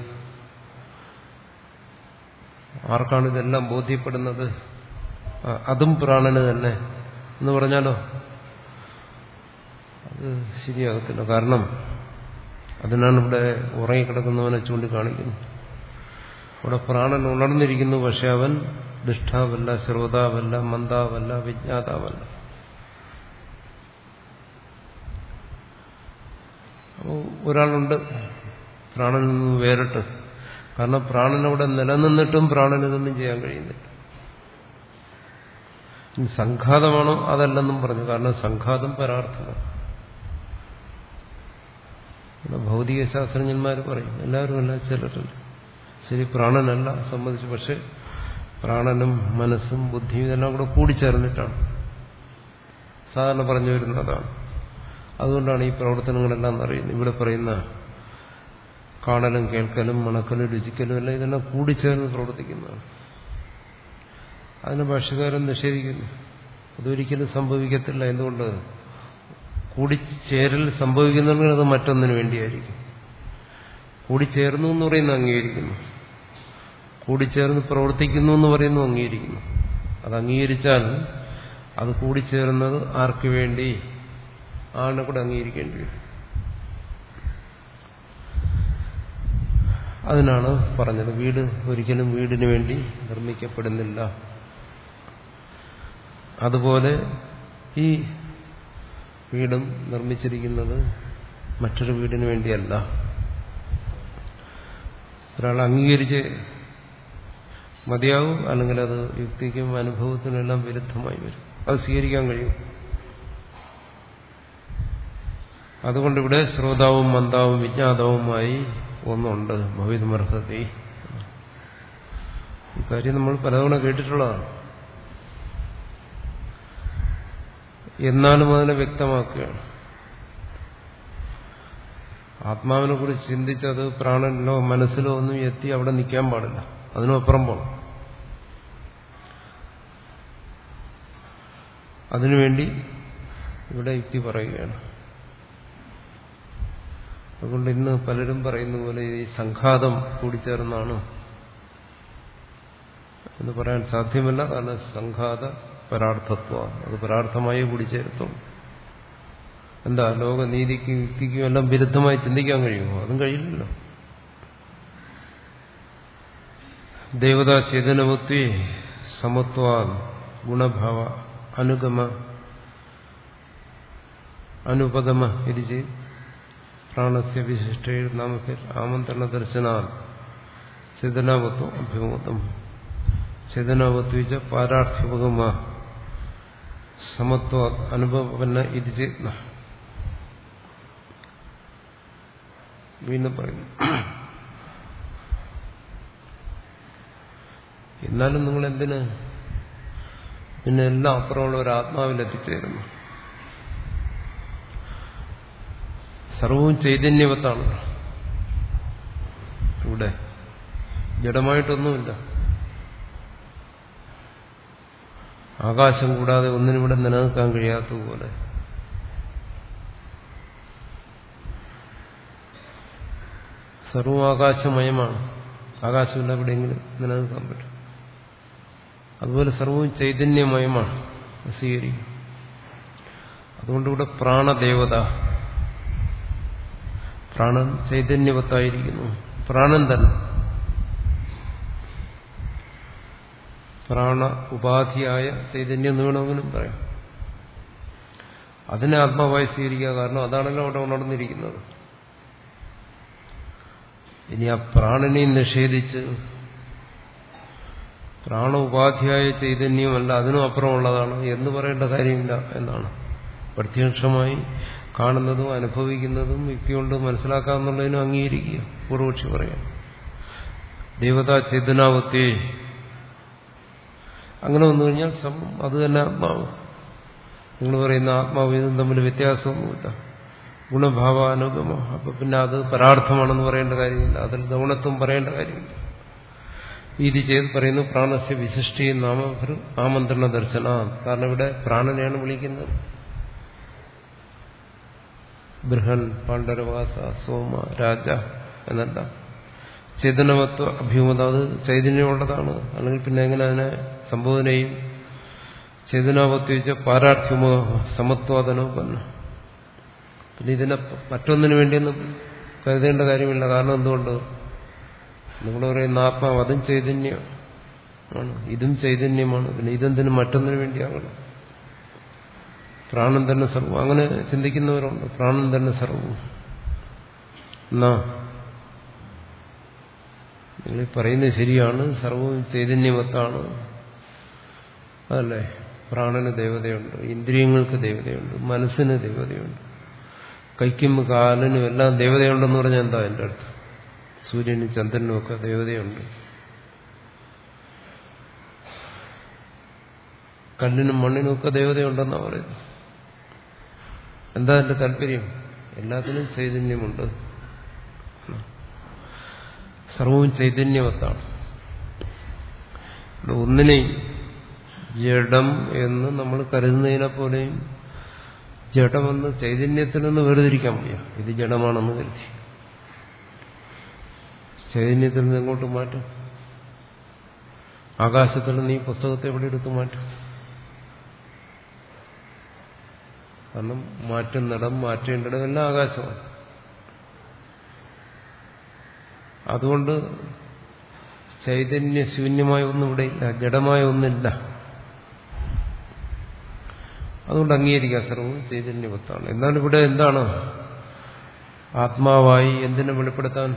ആർക്കാണ് ഇതെല്ലാം ബോധ്യപ്പെടുന്നത്? അതും പ്രാണന് തന്നെ എന്ന് പറഞ്ഞാലോ അത് ശരിയാകത്തില്ല. കാരണം അതിനാണ് ഇവിടെ ഉറങ്ങിക്കിടക്കുന്നവനെ ചൂണ്ടിക്കാണിക്കുന്നത്. അവിടെ പ്രാണൻ ഉണർന്നിരിക്കുന്നു, പക്ഷെ അവൻ ദുഷ്ടാവല്ല, ശ്രോതാവല്ല, മന്ദാവല്ല, വിജ്ഞാതാവല്ല. അപ്പോൾ ഒരാളുണ്ട് പ്രാണനിൽ നിന്ന് വേറിട്ട്. കാരണം പ്രാണനവിടെ നിലനിന്നിട്ടും പ്രാണന് ഇതൊന്നും ചെയ്യാൻ കഴിയുന്നില്ല. സംഘാതമാണോ? അതല്ലെന്നും പറഞ്ഞു. കാരണം സംഘാതം പരാർത്ഥമാണ്. ഭൗതിക ശാസ്ത്രജ്ഞന്മാർ പറയും, എല്ലാവരും അല്ല, ചിലരുണ്ട്. ശരി, പ്രാണനല്ല സമ്മതിച്ചു, പക്ഷെ പ്രാണനും മനസ്സും ബുദ്ധിയും ഇതെല്ലാം കൂടെ കൂടിച്ചേർന്നിട്ടാണ് സാധാരണ പറഞ്ഞു വരുന്നതാണ്. അതുകൊണ്ടാണ് ഈ പ്രവർത്തനങ്ങളെല്ലാം അറിയുന്നത്. ഇവിടെ പറയുന്ന കാണലും കേൾക്കലും മണക്കലും രുചിക്കലും എല്ലാം ഇതെല്ലാം കൂടിച്ചേർന്ന് പ്രവർത്തിക്കുന്നതാണ്. അതിനെ ഭാഷ്യകാരൻ നിഷേധിക്കുന്നു. അതൊരിക്കലും സംഭവിക്കത്തില്ല. എന്തുകൊണ്ട്? കൂടിച്ചേരൽ സംഭവിക്കുന്നുണ്ടെങ്കിൽ അത് മറ്റൊന്നിനു വേണ്ടിയായിരിക്കും. കൂടിച്ചേർന്നു എന്ന് പറയുന്നത് അംഗീകരിക്കുന്നു, കൂടിച്ചേർന്ന് പ്രവർത്തിക്കുന്നു എന്ന് പറയുന്നു അംഗീകരിക്കുന്നു. അത് അംഗീകരിച്ചാൽ അത് കൂടിച്ചേർന്നത് ആർക്ക് വേണ്ടി ആണ് കൂടെ അംഗീകരിക്കേണ്ടി വരും. അതിനാണ് പറഞ്ഞത്, വീട് ഒരിക്കലും വീടിന് വേണ്ടി നിർമ്മിക്കപ്പെടുന്നില്ല. അതുപോലെ ഈ വീടും നിർമ്മിച്ചിരിക്കുന്നത് മറ്റൊരു വീടിന് വേണ്ടിയല്ല. ഒരാൾ അംഗീകരിച്ച് മതിയാവും, അല്ലെങ്കിൽ അത് യുക്തിക്കും അനുഭവത്തിനും എല്ലാം വിരുദ്ധമായി വരും. അത് സ്വീകരിക്കാൻ കഴിയും. അതുകൊണ്ടിവിടെ ശ്രോതാവും മന്ദാവും വിജ്ഞാതാവുമായി ഒന്നുണ്ട്. ഭവിതുമർഹതി. ഈ കാര്യം നമ്മൾ പലതവണ കേട്ടിട്ടുള്ളതാണ്. എന്നാലും അതിനെ വ്യക്തമാക്കുകയാണ്. ആത്മാവിനെ കുറിച്ച് ചിന്തിച്ചത് പ്രാണനിലോ മനസ്സിലോ ഒന്നും എത്തി അവിടെ നിൽക്കാൻ പാടില്ല, അതിനപ്പുറം പോകണം. അതിനുവേണ്ടി ഇവിടെ യുക്തി പറയുകയാണ്. അതുകൊണ്ട് ഇന്ന് പലരും പറയുന്ന പോലെ ഈ സംഘാതം കൂടിച്ചേർന്നാണ് എന്ന് പറയാൻ സാധ്യമല്ല. കാരണം സംഘാത പരാർത്ഥത്വം, അത് പരാർത്ഥമായി കൂടിച്ചേർത്തും. എന്താ, ലോകനീതിക്കും യുക്തിക്കും എല്ലാം വിരുദ്ധമായി ചിന്തിക്കാൻ കഴിയുമോ? അതും കഴിയില്ലല്ലോ. ദേവതാ ചേതനമത്വേ സമത്വ ഗുണഭാവ അനുഗമ അനുപഗമ ഇരിച്ച് പ്രാണസ്യ വിശിഷ്ട നാമത്തിൽ ആമന്ത്രണ ദർശനാ ചേതനാവത്വം അഭിമതം ചേതനാവത്വിച്ച പാരാർത്ഥ്യപഗമ സമത്വ അനുഭവന ഇരിച്ച് വീണ്ടും പറയുന്നു. എന്നാലും നിങ്ങൾ എന്തിന് പിന്നെ എല്ലാം അപ്പുറമുള്ള ഒരു ആത്മാവിൽ എത്തിച്ചേരുന്നു? സർവവും ചൈതന്യവത്താണ്. ഇവിടെ ജഡമായിട്ടൊന്നുമില്ല. ആകാശം കൂടാതെ ഒന്നിനിവിടെ നിലനിൽക്കാൻ കഴിയാത്തതുപോലെ സർവം ആകാശമയമാണ്. ആകാശമില്ല എവിടെയെങ്കിലും നിലനിൽക്കാൻ പറ്റും. അതുപോലെ സർവവും ചൈതന്യമയമാണ്, സ്വീകരിക്കും. അതുകൊണ്ടിവിടെ പ്രാണദേവത, പ്രാണൻ ചൈതന്യവത്തായിരിക്കുന്നു. പ്രാണൻ തന്നെ പ്രാണ ഉപാധിയായ ചൈതന്യം എന്ന് വേണമെങ്കിലും പറയാം. അതിനെ ആത്മാവായി സ്വീകരിക്കുക. കാരണം അതാണല്ലോ അവിടെ ഉണർന്നിരിക്കുന്നത്. ഇനി ആ പ്രാണനെ നിഷേധിച്ച് പ്രാണ ഉപാധിയായ ചൈതന്യമല്ല അതിനും അപ്പുറമുള്ളതാണ് എന്ന് പറയേണ്ട കാര്യമില്ല എന്നാണ്. പ്രത്യക്ഷമായി കാണുന്നതും അനുഭവിക്കുന്നതും യുക്തി കൊണ്ട് മനസ്സിലാക്കാമെന്നുള്ളതിനും അംഗീകരിക്കുക. പൂർവക്ഷി പറയാം ദേവതാ ചേതനാവത്തെ. അങ്ങനെ വന്നു കഴിഞ്ഞാൽ അത് തന്നെ ആത്മാവ്. നിങ്ങൾ പറയുന്ന ആത്മാവ് ഇതും തമ്മിൽ വ്യത്യാസമൊന്നുമില്ല. ഗുണഭാവാനുഗമ. അപ്പൊ പിന്നെ അത് പരാർത്ഥമാണെന്ന് പറയേണ്ട കാര്യമില്ല, അതിൽ ഗൗണത്വം പറയേണ്ട കാര്യമില്ല. ഇത് ചെയ്ത് പറയുന്നു പ്രാണസ്യ വിശിഷ്ടി നാമ ആമന്ത്രണ ദർശന. കാരണം ഇവിടെ പ്രാണനെയാണ് വിളിക്കുന്നത്. ബൃഹൻ, പാണ്ഡരവാസ, സോമ, രാജ എന്നല്ല. ചേതനവത്വ അഭ്യൂമത, അത് ചൈതന്യമുള്ളതാണ്. അല്ലെങ്കിൽ പിന്നെ എങ്ങനെ അതിനെ സംബോധനയും ചേതനാവത്വ പാരാർത്ഥ്യമ സമത്വാദനോപന്ന. പിന്നെ ഇതിനെ മറ്റൊന്നിനു വേണ്ടിയൊന്നും കരുതേണ്ട കാര്യമില്ല. കാരണം എന്തുകൊണ്ട് നിങ്ങൾ പറയുന്ന ആത്മാവ് അതും ചൈതന്യമാണ്, ഇതും ചൈതന്യമാണ്. പിന്നെ ഇതെന്തിനും മറ്റൊന്നിനു വേണ്ടിയാകണം. പ്രാണൻ തന്നെ സർവ്വം. അങ്ങനെ ചിന്തിക്കുന്നവരുണ്ട്. പ്രാണൻ തന്നെ സർവ്വം എന്നാ നിങ്ങൾ പറയുന്നത് ശരിയാണ്. സർവ്വവും ചൈതന്യമത്താണ്. അതല്ലേ? പ്രാണന് ദേവതയുണ്ട്, ഇന്ദ്രിയങ്ങൾക്ക് ദേവതയുണ്ട്, മനസ്സിന് ദേവതയുണ്ട്, കൈക്കും കാലിനും എല്ലാം ദേവതയുണ്ടെന്ന് പറഞ്ഞാൽ എന്താ എൻ്റെ അടുത്ത്? സൂര്യനും ചന്ദ്രനും ഒക്കെ ദേവതയുണ്ട്. കല്ലിനും മണ്ണിനും ഒക്കെ ദേവതയുണ്ടെന്നാണ് പറയുന്നത്. എന്താ എന്റെ താല്പര്യം? എല്ലാത്തിനും ചൈതന്യമുണ്ട്. സർവവും ചൈതന്യവത്താണ്. ഒന്നിനെയും ജഡം എന്ന് നമ്മൾ കരുതുന്നതിനെ പോലെയും ജഡമെന്ന് ചൈതന്യത്തിൽ നിന്ന് വേർതിരിക്കാൻ വയ്യ. ഇത് ജഡമാണെന്ന് കരുതി ചൈതന്യത്തിൽ നിന്ന് എങ്ങോട്ട് മാറ്റും? ആകാശത്തിൽ നിന്ന് ഈ പുസ്തകത്തെ എവിടെ എടുത്ത് മാറ്റും? കാരണം മാറ്റുന്നിടം, മാറ്റേണ്ടിടം എല്ലാം ആകാശമാണ്. അതുകൊണ്ട് ചൈതന്യശൂന്യമായ ഒന്നും ഇവിടെ ഇല്ല, ജഡമായ ഒന്നില്ല. അതുകൊണ്ട് അംഗീകരിക്കാൻ സർവ്വം ചൈതന്യവത്താണ്. എന്നാൽ ഇവിടെ എന്താണ് ആത്മാവായി എന്തിനെ വെളിപ്പെടുത്താൻ?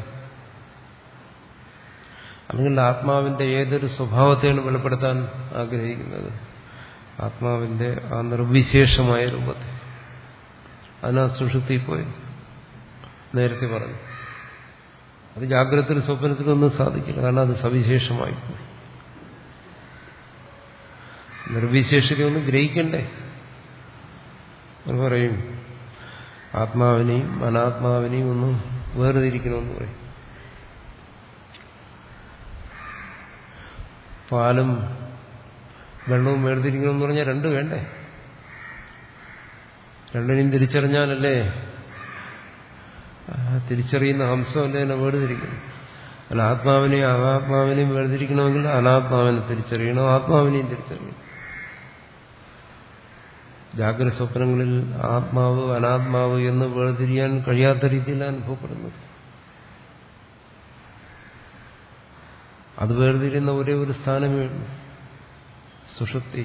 അല്ലെങ്കിൽ ആത്മാവിന്റെ ഏതൊരു സ്വഭാവത്തെയാണ് വെളിപ്പെടുത്താൻ ആഗ്രഹിക്കുന്നത്? ആത്മാവിന്റെ ആ നിർവിശേഷമായ രൂപത്തെ. അതിനാ സുഷുപ്തി പോയി നേരത്തെ പറഞ്ഞു. അത് ജാഗ്രതത്തിൽ സ്വപ്നത്തിലൊന്നും സാധിക്കില്ല. കാരണം അത് സവിശേഷമായി പോയി. നിർവിശേഷതയൊന്നും ഗ്രഹിക്കണ്ടേ? അത് പറയും ആത്മാവിനെയും അനാത്മാവിനെയും ഒന്ന് വേർതിരിക്കണമെന്ന് പറയും. പാലും വെള്ളവും വേർതിരിക്കണമെന്ന് പറഞ്ഞാൽ രണ്ട് വേണ്ടേ? രണ്ടിനെയും തിരിച്ചറിഞ്ഞാലല്ലേ, തിരിച്ചറിയുന്ന ഹംസമല്ലേ എന്നെ വേർതിരിക്കുന്നു. അല്ല, ആത്മാവിനെയും അനാത്മാവിനെയും വേർതിരിക്കണമെങ്കിൽ അനാത്മാവിനെ തിരിച്ചറിയണം, ആത്മാവിനെയും തിരിച്ചറിയണം. ജാഗ്രത സ്വപ്നങ്ങളിൽ ആത്മാവ് അനാത്മാവ് എന്ന് വേർതിരിയാൻ കഴിയാത്ത രീതിയിലാണ് അനുഭവപ്പെടുന്നത്. അത് വേർതിരിയുന്ന ഒരേ ഒരു സ്ഥാനമേ ഉള്ളൂ, സുഷുപ്തി.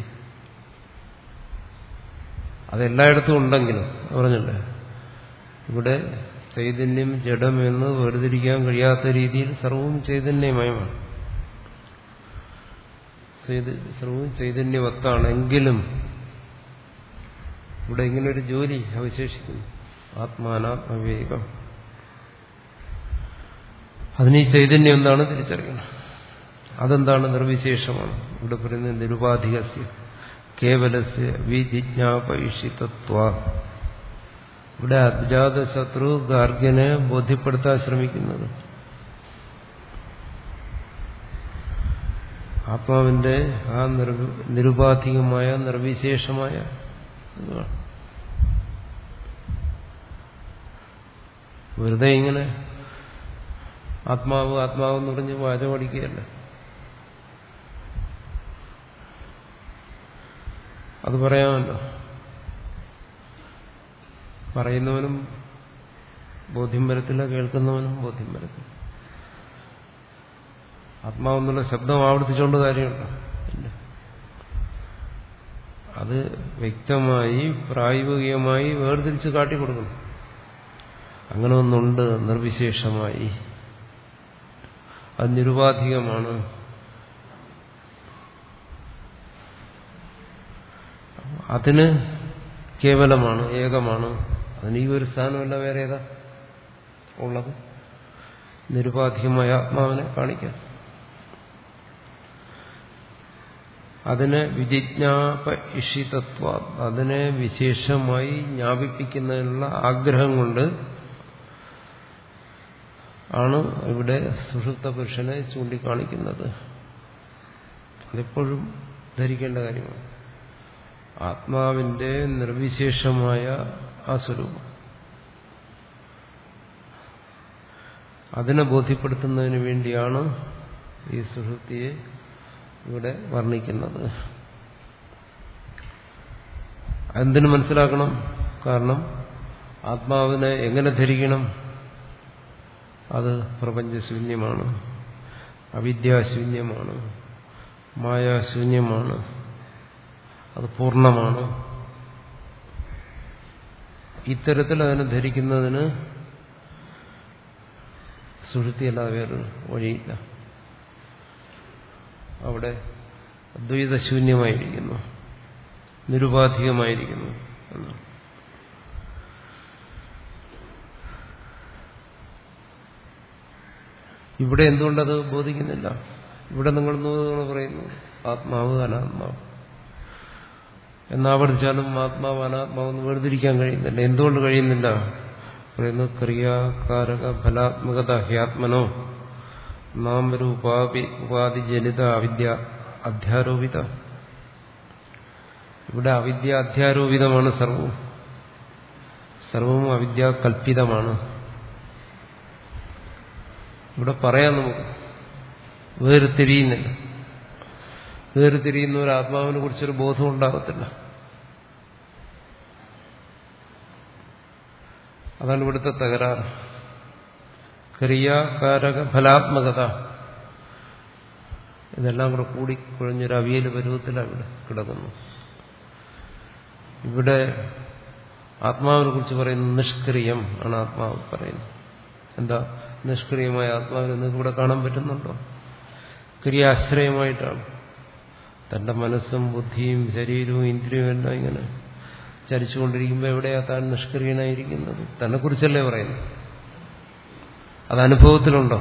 അതെല്ലായിടത്തും ഉണ്ടെങ്കിലും പറഞ്ഞല്ലേ, ഇവിടെ ചൈതന്യം ജഡം എന്ന് വേർതിരിക്കാൻ കഴിയാത്ത രീതിയിൽ സർവവും ചൈതന്യമയമാണ്. സർവവും ചൈതന്യവത്താണെങ്കിലും ഇവിടെ ഇങ്ങനൊരു ജോലി അവശേഷിക്കുന്നു, ആത്മാനാത്മവിവേകം. അതിന് ഈ ചൈതന്യം എന്താണ് തിരിച്ചറിയണം. അതെന്താണ്? നിർവിശേഷമാണ്. ഇവിടെ പറയുന്നത് നിരുപാധികസ്യ കേവലസ്യ വിജിജ്ഞാപയിഷിതത്വ. ഇവിടെ അജ്ഞാതശത്രു ഗാർഗ്യനെ ബോധ്യപ്പെടുത്താൻ ശ്രമിക്കുന്നത് ആത്മാവിന്റെ ആ നിരുപാധികമായ നിർവിശേഷമായ വെറുതെ ഇങ്ങനെ ആത്മാവ് ആത്മാവ് എന്ന് പറഞ്ഞ് വാചമടിക്കുകയല്ല. അത് പറയാമല്ലോ. പറയുന്നവനും ബോധ്യം വരത്തില്ല, കേൾക്കുന്നവനും ബോധ്യം വരത്തില്ല. ആത്മാവെന്നുള്ള ശബ്ദം ആവർത്തിച്ചുകൊണ്ട് കാര്യമുണ്ടോ? ഇല്ല. അത് വ്യക്തമായി പ്രായോഗികമായി വേർതിരിച്ച് കാട്ടിക്കൊടുക്കണം. അങ്ങനെ ഒന്നുണ്ട് നിർവിശേഷമായി, അത് നിരുപാധികമാണ്. അതിന് കേവലമാണ്, ഏകമാണ്. അതിന് ഈ ഒരു സ്ഥാനമല്ല വേറെ ഏതാ ഉള്ളത്? നിരുപാധികമായ ആത്മാവിനെ കാണിക്കാം. അതിനെ വിജിജ്ഞാപയിഷിതത്വ, അതിനെ വിശേഷമായി ജ്ഞാപിപ്പിക്കുന്നതിനുള്ള ആഗ്രഹം കൊണ്ട് ആണ് ഇവിടെ സുഷുപ്ത പുരുഷനെ ചൂണ്ടിക്കാണിക്കുന്നത്. അതെപ്പോഴും ധരിക്കേണ്ട കാര്യമാണ്. ആത്മാവിന്റെ നിർവിശേഷമായ ആ സ്വരൂപം, അതിനെ ബോധ്യപ്പെടുത്തുന്നതിന് വേണ്ടിയാണ് ഈ സുഷുപ്തിയെ ഇവിടെ വർണ്ണിക്കുന്നത്. എന്തിനു മനസ്സിലാക്കണം? കാരണം ആത്മാവിനെ എങ്ങനെ ധരിക്കണം? അത് പ്രപഞ്ചശൂന്യമാണ്, അവിദ്യാശൂന്യമാണ്, മായാശൂന്യമാണ്, അത് പൂർണ്ണമാണ്. ഇത്തരത്തിൽ അതിനെ ധരിക്കുന്നതിന് സുഷുപ്തിയല്ലാതെ വേറൊരു വഴിയില്ല. അവിടെ അദ്വൈതശൂന്യമായിരിക്കുന്നു, നിരുപാധികമായിരിക്കുന്നു എന്നാണ്. ഇവിടെ എന്തുകൊണ്ടത് ബോധിക്കുന്നില്ല? ഇവിടെ നിങ്ങൾ നൂതന പറയുന്നു ആത്മാവ് അനാത്മാവ് എന്നാവർത്തിച്ചാലും ആത്മാവ് അനാത്മാവെന്ന് വേർതിരിക്കാൻ കഴിയുന്നില്ല. എന്തുകൊണ്ട് കഴിയുന്നില്ല? പറയുന്നു ക്രിയാകാരക ഫലാത്മകത ഹ്യാത്മനോ നാമരൂപാപി ഉപാധി ജനിത അവിദ്യ അധ്യാരോപിത. ഇവിടെ അവിദ്യ അധ്യാരോപിതമാണ്. സർവവും സർവവും അവിദ്യാകൽപിതമാണ്. ഇവിടെ പറയാം നമുക്ക് വേർതിരിയുന്നില്ല. വേർതിരിയുന്ന ഒരു ആത്മാവിനെ കുറിച്ചൊരു ബോധം ഉണ്ടാകത്തില്ല. അതാണ് ഇവിടുത്തെ തകരാറ്. ക്രിയാകാരക ഫലാത്മകത ഇതെല്ലാം കൂടെ കൂടി കുഴഞ്ഞൊരു അവിയൽ പരുവത്തിലാണ് ഇവിടെ കിടക്കുന്നു. ഇവിടെ ആത്മാവിനെ കുറിച്ച് പറയുന്നത് നിഷ്ക്രിയം ആണ്. ആത്മാവ് പറയുന്നത് എന്താ? നിഷ്ക്രിയമായ ആത്മാവിനെ നിങ്ങൾക്ക് ഇവിടെ കാണാൻ പറ്റുന്നുണ്ടോ? ക്രിയാശ്രയമായിട്ടാണ്. തന്റെ മനസ്സും ബുദ്ധിയും ശരീരവും ഇന്ദ്രിയവും എല്ലാം ഇങ്ങനെ ചലിച്ചുകൊണ്ടിരിക്കുമ്പോൾ എവിടെയാ താൻ നിഷ്ക്രിയനായിരിക്കുന്നത്? തന്നെ കുറിച്ചല്ലേ പറയുന്നത്. അത് അനുഭവത്തിലുണ്ടോ?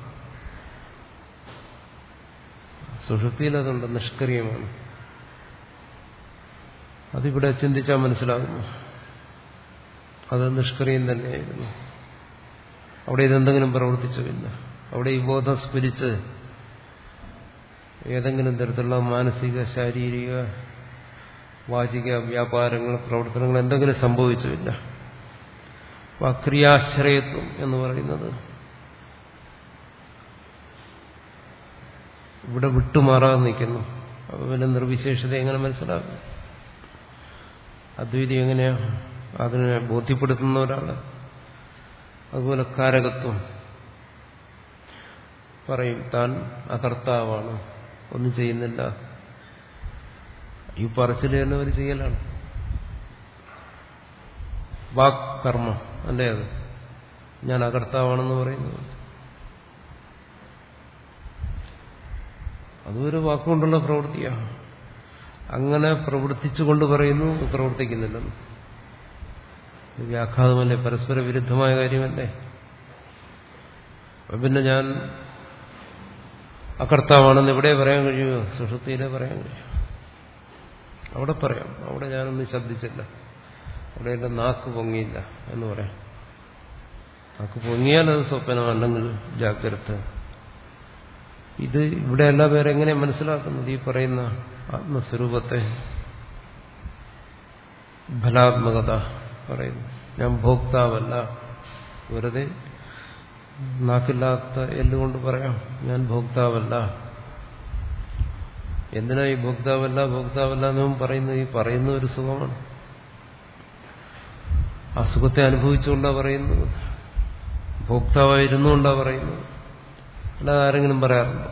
സുഷുപ്തിയിൽ അതുണ്ട്, നിഷ്ക്രിയമാണ്. അതിവിടെ ചിന്തിച്ചാൽ മനസ്സിലാകുന്നു. അത് നിഷ്ക്രിയം തന്നെയായിരുന്നു. അവിടെ ഇതെന്തെങ്കിലും പ്രവർത്തിച്ചുമില്ല. അവിടെ ഈ ബോധം സ്ഫുരിച്ച് ഏതെങ്കിലും തരത്തിലുള്ള മാനസിക ശാരീരിക വാചിക വ്യാപാരങ്ങൾ പ്രവർത്തനങ്ങൾ എന്തെങ്കിലും സംഭവിച്ചുമില്ല. അപ്പോൾ ക്രിയാശ്രയത്വം എന്ന് പറയുന്നത് ഇവിടെ വിട്ടുമാറാതെ നിൽക്കുന്നു. അപ്പോൾ പിന്നെ നിർവിശേഷത എങ്ങനെ മനസ്സിലാക്കും? അദ്വൈതി എങ്ങനെയാ അതിനെ ബോധ്യപ്പെടുത്തുന്ന ഒരാള്? അതുപോലെ കാരകത്വം പറയും, താൻ അകർത്താവാണ്, ഒന്നും ചെയ്യുന്നില്ല. ഈ പറച്ചിൽ തന്നെ അവർ ചെയ്യലാണ്. വാക് കർമ്മം അല്ലേ അത്? ഞാൻ അകർത്താവാണെന്ന് പറയുന്നത് അതൊരു വാക്കുകൊണ്ടുള്ള പ്രവൃത്തിയാണ്. അങ്ങനെ പ്രവർത്തിച്ചുകൊണ്ട് പറയുന്നു പ്രവർത്തിക്കുന്നില്ലെന്ന്. വ്യാഘാതമല്ലേ? പരസ്പര വിരുദ്ധമായ കാര്യമല്ലേ? അപ്പൊ പിന്നെ ഞാൻ അകർത്താവാണെന്ന് എവിടെ പറയാൻ കഴിയുമോ? സുഷുപ്തിയിലെ പറയാൻ കഴിയും. അവിടെ പറയാം. അവിടെ ഞാനൊന്നും ശബ്ദിച്ചില്ല, അവിടെ എന്റെ നാക്ക് പൊങ്ങിയില്ല എന്ന് പറയാം. നാക്ക് പൊങ്ങിയാൽ അത് സ്വപ്നം, അല്ലെങ്കിൽ ജാഗ്രത. ഇത് ഇവിടെ എല്ലാ പേരും എങ്ങനെ മനസ്സിലാക്കുന്നത്? ഈ പറയുന്ന ആത്മസ്വരൂപത്തെ, ഫലാത്മകത പറയുന്നു. ഞാൻ ഭോക്താവല്ല. വെറുതെ നാക്കില്ലാത്ത എല്ലുകൊണ്ട് പറയാം ഞാൻ ഭോക്താവല്ല. എന്തിനാ ഈ ഭോക്താവല്ല ഭോക്താവല്ല എന്നും പറയുന്നത്? ഈ പറയുന്ന ഒരു സുഖമാണ്. ആ സുഖത്തെ അനുഭവിച്ചുകൊണ്ടാ പറയുന്നത്, ഭോക്താവായിരുന്നുകൊണ്ടാ പറയുന്നത്. അല്ലാതെ ആരെങ്കിലും പറയാറുണ്ടോ?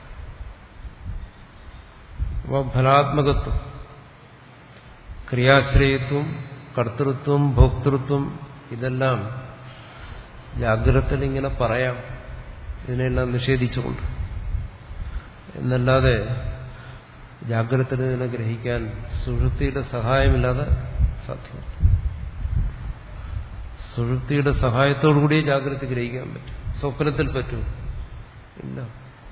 അപ്പോൾ ഫലാത്മകത്വം, ക്രിയാശ്രയത്വം, കർത്തൃത്വം, ഭോക്തൃത്വം, ഇതെല്ലാം ജാഗ്രതയിൽ ഇങ്ങനെ പറയാം, ഇതിനെല്ലാം നിഷേധിച്ചുകൊണ്ട്. എന്നല്ലാതെ ജാഗ്രതയിൽ ഇതിനെ ഗ്രഹിക്കാൻ സുഷുപ്തിയുടെ സഹായമില്ലാതെ സാധ്യമല്ല. സുഷുപ്തിയുടെ സഹായത്തോടുകൂടി ജാഗ്രത ഗ്രഹിക്കാൻ പറ്റും. സ്വപ്നത്തിൽ പറ്റും? ഇല്ല.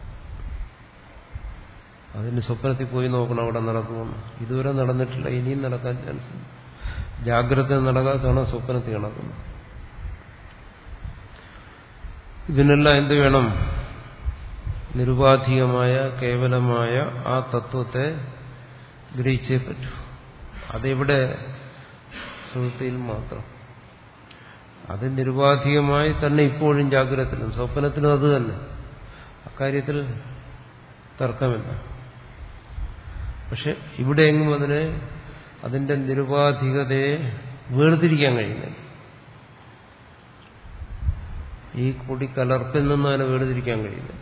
അതിന് സ്വപ്നത്തിൽ പോയി നോക്കണം അവിടെ നടക്കുമെന്ന്. ഇതുവരെ നടന്നിട്ടില്ല, ഇനിയും നടക്കാൻ ചാൻസ് ഉണ്ട്. ജാഗ്രത നടക്കാത്തതാണ് സ്വപ്നത്തിൽ നടക്കുന്നത്. ഇതിനെല്ലാം എന്ത് വേണം? നിരുപാധികമായ കേവലമായ ആ തത്വത്തെ ഗ്രഹിച്ചേ പറ്റൂ. അതെവിടെ? സുഷുപ്തിയിൽ മാത്രം. അത് നിരുപാധികമായി തന്നെ ഇപ്പോഴും ജാഗ്രതത്തിലും സ്വപ്നത്തിലും അത് തന്നെ. അക്കാര്യത്തിൽ തർക്കമില്ല. പക്ഷെ ഇവിടെയെങ്ങും അതിനെ, അതിന്റെ നിരുപാധികതയെ വേർതിരിക്കാൻ കഴിയുന്നില്ല. ഈ കൂടിക്കലർപ്പിൽ നിന്ന് അതിനെ വേർതിരിക്കാൻ കഴിയുന്നില്ല.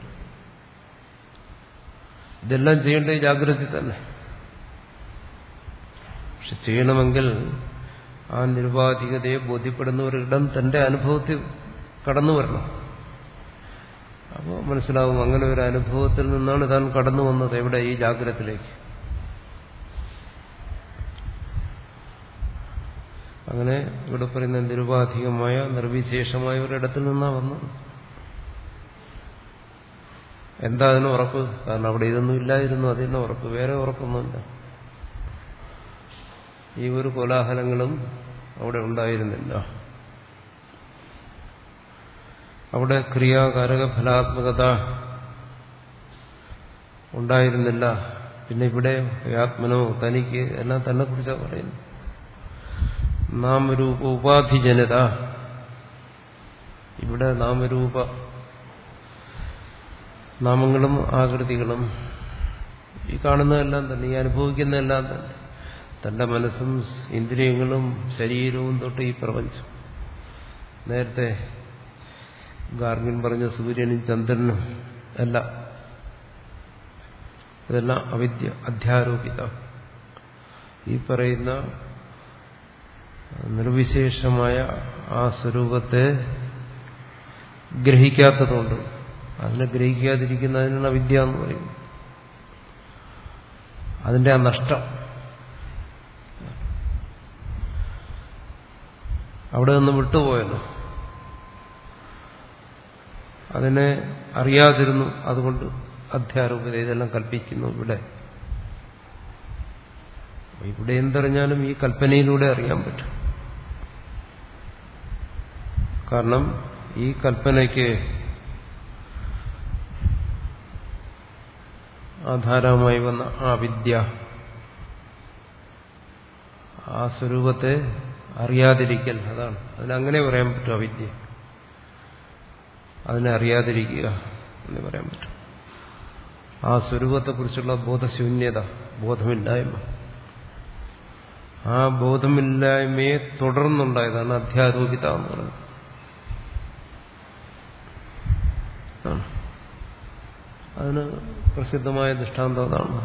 ഇതെല്ലാം ചെയ്യേണ്ടത് ജാഗ്രത തന്നെ. പക്ഷെ ചെയ്യണമെങ്കിൽ ആ നിരുപാധികതയെ ബോധ്യപ്പെടുന്ന ഒരിടം തന്റെ അനുഭവത്തിൽ കടന്നു വരണം. അപ്പോൾ മനസ്സിലാവും അങ്ങനെ ഒരു അനുഭവത്തിൽ നിന്നാണ് താൻ കടന്നു വന്നത്. എവിടെ? ഈ ജാഗ്രതത്തിലേക്ക്. അങ്ങനെ ഇവിടെ പറയുന്ന നിരുപാധികമായ നിർവിശേഷമായ ഒരിടത്തിൽ നിന്നാണ് വന്നത്. എന്താ അതിന് ഉറപ്പ്? കാരണം അവിടെ ഇതൊന്നും ഇല്ലായിരുന്നു, അതിന് ഉറപ്പ്. വേറെ ഉറപ്പൊന്നുമില്ല. ഈ ഒരു കോലാഹലങ്ങളും അവിടെ ഉണ്ടായിരുന്നില്ല. അവിടെ ക്രിയാകാരക ഫലാത്മകത ഉണ്ടായിരുന്നില്ല. പിന്നെ ഇവിടെ ആത്മനോ തനിക്ക് എല്ലാം തന്നെ കുറിച്ചാണ് പറയുന്നത്. നാമരൂപ ഉപാധിജനത. ഇവിടെ നാമരൂപ, നാമങ്ങളും ആകൃതികളും, ഈ കാണുന്നതെല്ലാം തന്നെ, ഈ അനുഭവിക്കുന്നതെല്ലാം തന്നെ, തന്റെ മനസ്സും ഇന്ദ്രിയങ്ങളും ശരീരവും തൊട്ട് ഈ പ്രപഞ്ചം. നേരത്തെ ഗാർഗിൻ പറഞ്ഞ സൂര്യനും ചന്ദ്രനും എല്ലാം, ഇതെല്ലാം അവിദ്യ, അധ്യാരോപിത. ഈ പറയുന്ന നിർവിശേഷമായ ആ സ്വരൂപത്തെ ഗ്രഹിക്കാത്തതുകൊണ്ട്, അതിനെ ഗ്രഹിക്കാതിരിക്കുന്നതിനാണ് അവിദ്യ എന്ന് പറയുന്നത്. അതിന്റെ ആ നഷ്ടം, അവിടെ നിന്ന് വിട്ടുപോയല്ലോ. അതിനെ അറിയാതിരുന്നു, അതുകൊണ്ട് അധ്യാരോപിത ഇതെല്ലാം കൽപ്പിക്കുന്നു. ഇവിടെ ഇവിടെ എന്തറിഞ്ഞാലും ഈ കൽപ്പനയിലൂടെ അറിയാൻ പറ്റും. കാരണം ഈ കൽപ്പനയ്ക്ക് ആധാരമായി വന്ന ആ വിദ്യ, ആ സ്വരൂപത്തെ അറിയാതിരിക്കൽ, അതാണ്. അതിനങ്ങനെ പറയാൻ പറ്റും. അവിദ്യ, അതിനെ അറിയാതിരിക്കുക എന്ന് പറയാൻ പറ്റും. ആ സ്വരൂപത്തെക്കുറിച്ചുള്ള ബോധശൂന്യത, ബോധമില്ലായ്മ, ആ ബോധമില്ലായ്മയെ തുടർന്നുണ്ടായതാണ് അധ്യാരോപിത എന്ന് പറയുന്നത്. അതിന് പ്രസിദ്ധമായ ദൃഷ്ടാന്തം അതാണ്.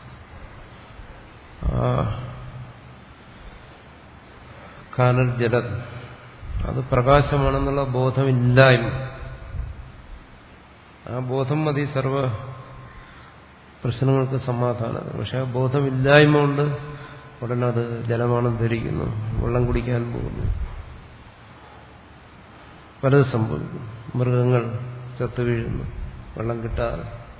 കാനൽ ജലം, അത് പ്രകാശമാണെന്നുള്ള ബോധമില്ലായ്മ. ആ ബോധം മതി സർവ പ്രശ്നങ്ങൾക്ക് സമാധാനം. പക്ഷെ ആ ബോധമില്ലായ്മ കൊണ്ട് ഉടനെ അത് ജലമാണെന്ന് ധരിക്കുന്നു, വെള്ളം കുടിക്കാൻ പോകുന്നു, പലത് സംഭവിക്കുന്നു. മൃഗങ്ങൾ ചത്തു വീഴുന്നു, വെള്ളം കിട്ടാതെ.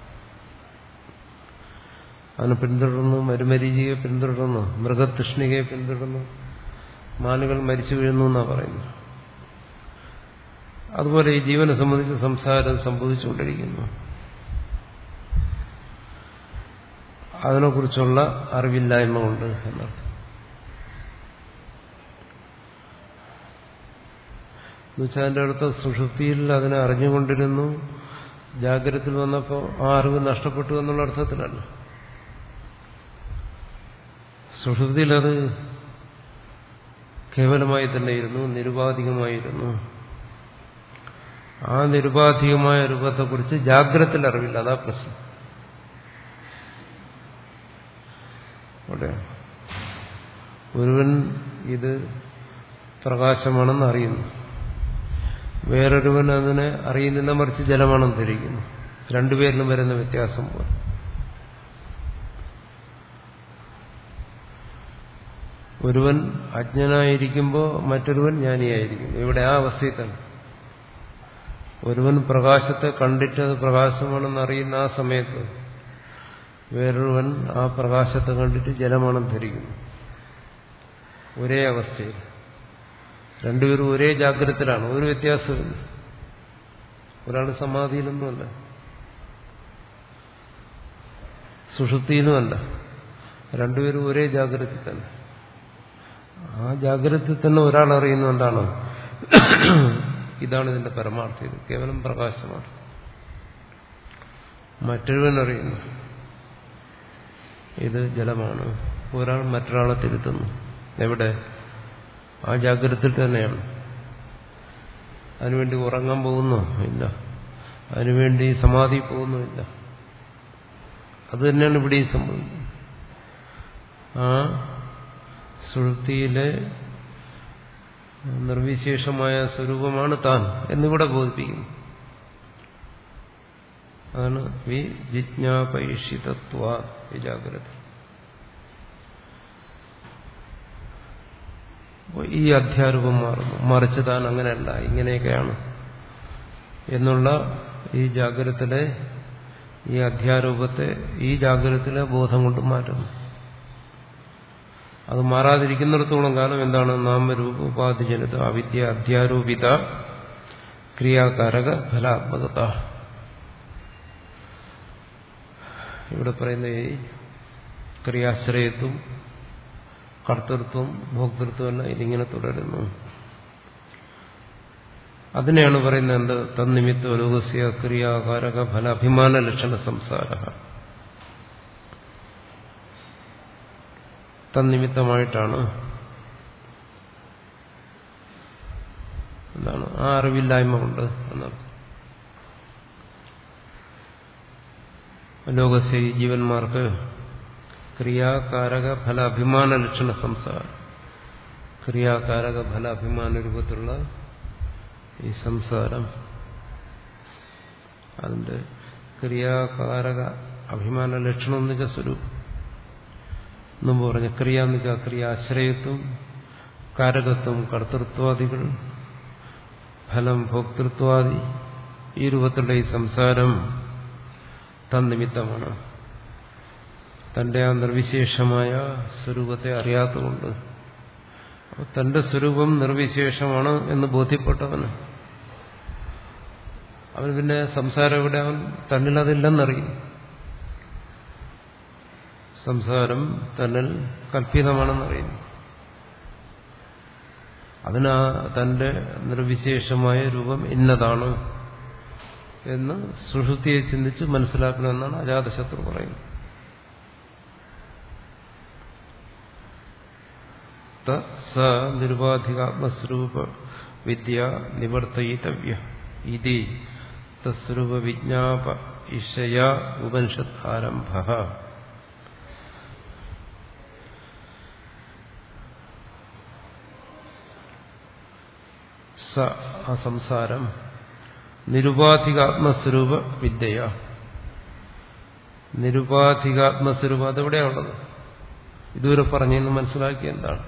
അതിനെ പിന്തുടർന്നു, മരുമരീചിയെ പിന്തുടർന്നു, മൃഗതൃഷ്ണികയെ പിന്തുടർന്നു, മാനുകൾ മരിച്ചു വീഴുന്നു എന്നാണ് പറയുന്നത്. അതുപോലെ ഈ ജീവനെ സംബന്ധിച്ച് സംസാരം സംഭവിച്ചുകൊണ്ടിരിക്കുന്നു. അതിനെക്കുറിച്ചുള്ള അറിവില്ലായ്മ കൊണ്ട് എന്നർത്ഥം. എന്നുവെച്ചാൽ അതിൻ്റെ അടുത്ത സുഷുപ്തിയിൽ അതിനെ അറിഞ്ഞുകൊണ്ടിരുന്നു, ജാഗ്രതത്തിൽ വന്നപ്പോൾ ആ അറിവ് നഷ്ടപ്പെട്ടു എന്നുള്ള അർത്ഥത്തിലല്ല. സുഷുപ്തിയിൽ അത് കേവലമായി തന്നെ ഇരുന്നു, നിരുപാധികമായിരുന്നു. ആ നിരുപാധികമായ രൂപത്തെക്കുറിച്ച് ജാഗ്രതത്തിൽ അറിവില്ല, അതാ പ്രശ്നം. അവിടെ ഒരുവൻ ഇത് പ്രകാശമാണെന്ന് അറിയുന്നു, വേറൊരുവൻ അതിനെ അറിയുന്നില്ല, മറിച്ച് ജലമാണെന്ന് ധരിക്കുന്നു. രണ്ടുപേരിലും വരുന്ന വ്യത്യാസം പോലെ. ഒരുവൻ അജ്ഞനായിരിക്കുമ്പോൾ മറ്റൊരുവൻ ജ്ഞാനിയായിരിക്കുന്നു. ഇവിടെ ആ അവസ്ഥയിൽ തന്നെ ഒരുവൻ പ്രകാശത്തെ കണ്ടിട്ട് അത് പ്രകാശമാണെന്ന് അറിയുന്ന ആ സമയത്ത് വേറൊരുവൻ ആ പ്രകാശത്തെ കണ്ടിട്ട് ജലമാണെന്ന് ധരിക്കുന്നു. ഒരേ അവസ്ഥയിൽ രണ്ടുപേരും ഒരേ ജാഗ്രതത്തിലാണ്, ഒരു വ്യത്യാസമില്ല. ഒരാൾ സമാധിയിലൊന്നുമല്ല, സുഷുപ്തിയിലുമല്ല, രണ്ടുപേരും ഒരേ ജാഗ്രതയിൽ തന്നെ. ആ ജാഗ്രതയിൽ തന്നെ ഒരാൾ അറിയുന്നു എന്താണ്, ഇതാണ് ഇതിന്റെ പരമാർത്ഥം, ഇത് കേവലം പ്രകാശമാണ്. മറ്റൊരുവൻ അറിയുന്നു ഇത് ജലമാണ്. ഒരാൾ മറ്റൊരാളെ തിരുത്തുന്നു. എവിടെ? ആ ജാഗ്രതയിൽ തന്നെയാണ്. അതിനുവേണ്ടി ഉറങ്ങാൻ പോകുന്നോ? ഇല്ല. അതിനുവേണ്ടി സമാധി പോകുന്നുമില്ല. അത് തന്നെയാണ് ഇവിടെ സംഭവിക്കുന്നത്. ആ സുഷുപ്തിയിലെ നിർവിശേഷമായ സ്വരൂപമാണ് താൻ എന്നിവിടെ ബോധിപ്പിക്കുന്നു. അതാണ് വിജിജ്ഞാപൈഷിതത്വ വിജാഗ്രത. ഈ അധ്യാരൂപം മാറുന്നു, മറിച്ച് താൻ അങ്ങനെയല്ല, ഇങ്ങനെയൊക്കെയാണ് എന്നുള്ള ഈ ജാഗ്രതത്തിലെ ഈ അധ്യാരൂപത്തെ ഈ ജാഗ്രതത്തിലെ ബോധം കൊണ്ട് മാറ്റുന്നു. അത് മാറാതിരിക്കുന്നിടത്തോളം കാലം എന്താണ്? നാമരൂപ ഉപാധിജനിത അവിദ്യ അധ്യാരൂപിത ക്രിയാകാരക ഫലാത്മകത. ഇവിടെ പറയുന്ന ഈ ക്രിയാശ്രയത്വം, കർത്തൃത്വം, ഭോക്തൃത്വം എല്ലാം ഇതിങ്ങനെ തുടരുന്നു. അതിനെയാണ് പറയുന്നത് എന്ത്? തന്നിമിത്ത ലോകസ്യ ക്രിയാകാരക ഫല അഭിമാന ലക്ഷണ സംസാര. തന്നിമിത്തമായിട്ടാണ് എന്താണ്? ആ അറിവില്ലായ്മ കൊണ്ട് എന്നർത്ഥം. ലോകസ്യ ജീവന്മാർക്ക് ക്രിയാകാരക ഫല അഭിമാന ലക്ഷണ സംസാരം, ക്രിയാകാരക ഫല അഭിമാന രൂപത്തിലുള്ള ഈ സംസാരം, അതിന്റെ ക്രിയാകാരക അഭിമാന ലക്ഷണം എന്ന് വെച്ചാൽ സ്വരൂപം. മുമ്പ് പറഞ്ഞ ക്രിയ എന്ന് വെച്ചാൽ ക്രിയാശ്രയത്വം, കാരകത്വം, കർത്തൃത്വാദികൾ, ഫലം ഭോക്തൃത്വാദി, ഈ രൂപത്തിലുള്ള ഈ സംസാരം തന്നിമിത്തമാണ്. തന്റെ ആ നിർവിശേഷമായ സ്വരൂപത്തെ അറിയാത്തതുകൊണ്ട്. തന്റെ സ്വരൂപം നിർവിശേഷമാണ് എന്ന് ബോധ്യപ്പെട്ടവന് അവൻ പിന്നെ സംസാരം ഇവിടെ അവൻ തന്നിൽ അതില്ലെന്നറിയും. സംസാരം തന്നിൽ കൽപ്പിതമാണെന്നറിയുന്നു. അതിന് തന്റെ നിർവിശേഷമായ രൂപം ഇന്നതാണ് എന്ന് സുഷുപ്തിയെ ചിന്തിച്ച് മനസ്സിലാക്കണമെന്നാണ് അജാതശത്രു പറയുന്നത്. സ നിരുപാധികാത്മസ്വരൂപ വിദ്യ നിവർത്തയിതവ്യ ഇതി തസ്വരൂപ വിജ്ഞാപ ഇഷയ ഉപനിഷത് ആരംഭ. സ ആ സംസാരം നിരുപാധികാത്മസ്വരൂപ വിദ്യ. നിരുപാധികാത്മസ്വരൂപം അതെവിടെയാണുള്ളത്? ഇതുവരെ പറഞ്ഞെന്ന് മനസ്സിലാക്കിയ എന്താണ്?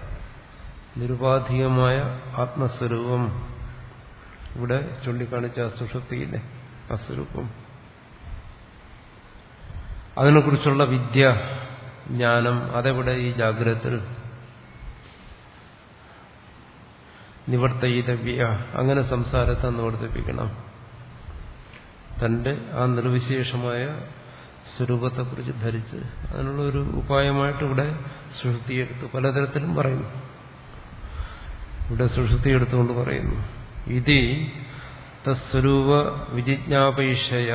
നിരുപാധികമായ ആത്മസ്വരൂപം ഇവിടെ ചൂണ്ടിക്കാണിച്ച സുഷുപ്തിയിലെ ആ സ്വരൂപം. അതിനെക്കുറിച്ചുള്ള വിദ്യ, ജ്ഞാനം, അതെവിടെ? ഈ ജാഗ്രതത്തിൽ. നിവർത്തയിതവ്യ, അങ്ങനെ സംസാരത്തെ നിവർത്തിപ്പിക്കണം. തന്റെ ആ നിർവിശേഷമായ സ്വരൂപത്തെക്കുറിച്ച് ധരിച്ച് അതിനുള്ള ഒരു ഉപായമായിട്ട് ഇവിടെ സുഷുപ്തിയെടുത്ത് പലതരത്തിലും പറയുന്നു. ഇവിടെ സുഷുപ്തിയെടുത്തുകൊണ്ട് പറയുന്നു, ഇതി തസ്വരൂപ വിജിജ്ഞാപയിഷയ,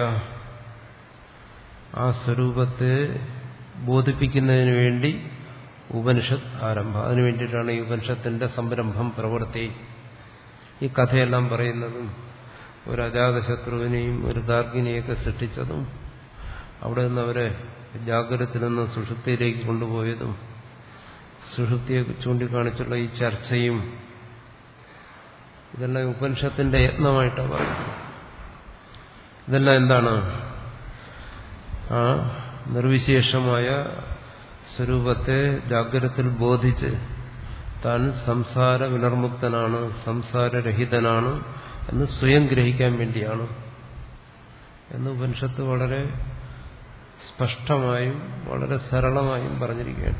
ആ സ്വരൂപത്തെ ബോധിപ്പിക്കുന്നതിന് വേണ്ടി ഉപനിഷത്ത് ആരംഭം. അതിനു വേണ്ടിയിട്ടാണ് ഈ ഉപനിഷത്തിന്റെ സംരംഭം, പ്രവൃത്തി. ഈ കഥയെല്ലാം പറയുന്നതും ഒരു അജാതശത്രുവിനെയും ഒരു ഗാർഗിനെയൊക്കെ സൃഷ്ടിച്ചതും അവിടെ നിന്ന് അവരെ ജാഗ്രതത്തിൽ നിന്ന് സുഷുപ്തിയിലേക്ക് കൊണ്ടുപോയതും സുഷുപ്തിയെ ചൂണ്ടിക്കാണിച്ചുള്ള ഈ ചർച്ചയും ഇതെല്ലാം ഉപനിഷത്തിന്റെ യത്നമായിട്ടാണ് പറയുന്നത്. ഇതെല്ലാം എന്താണ്? ആ നിർവിശേഷമായ സ്വരൂപത്തെ ജാഗ്രതത്തിൽ ബോധിച്ച് താൻ സംസാര വിനർമുക്തനാണ്, സംസാരരഹിതനാണ് എന്ന് സ്വയം ഗ്രഹിക്കാൻ വേണ്ടിയാണ് എന്ന് ഉപനിഷത്ത് വളരെ സ്പഷ്ടമായും വളരെ സരളമായും പറഞ്ഞിരിക്കുകയാണ്.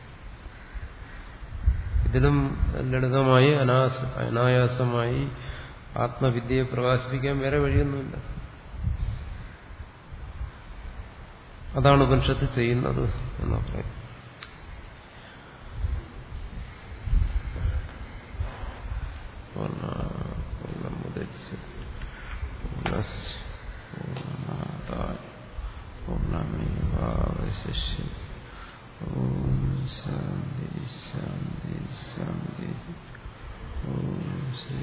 ഇതിലും ലളിതമായി അനായാസമായി ആത്മവിദ്യയെ പ്രകാശിപ്പിക്കാൻ വേറെ വഴിയൊന്നുമില്ല. അതാണ് ഉപനിഷത്ത് ചെയ്യുന്നത് എന്നാ പറയുന്നത്. പൂർണ്ണമേവാവശിഷ്യം. ഓം ശാന്തി ശാന്തി ശാന്തി. ഓം ശ്രീ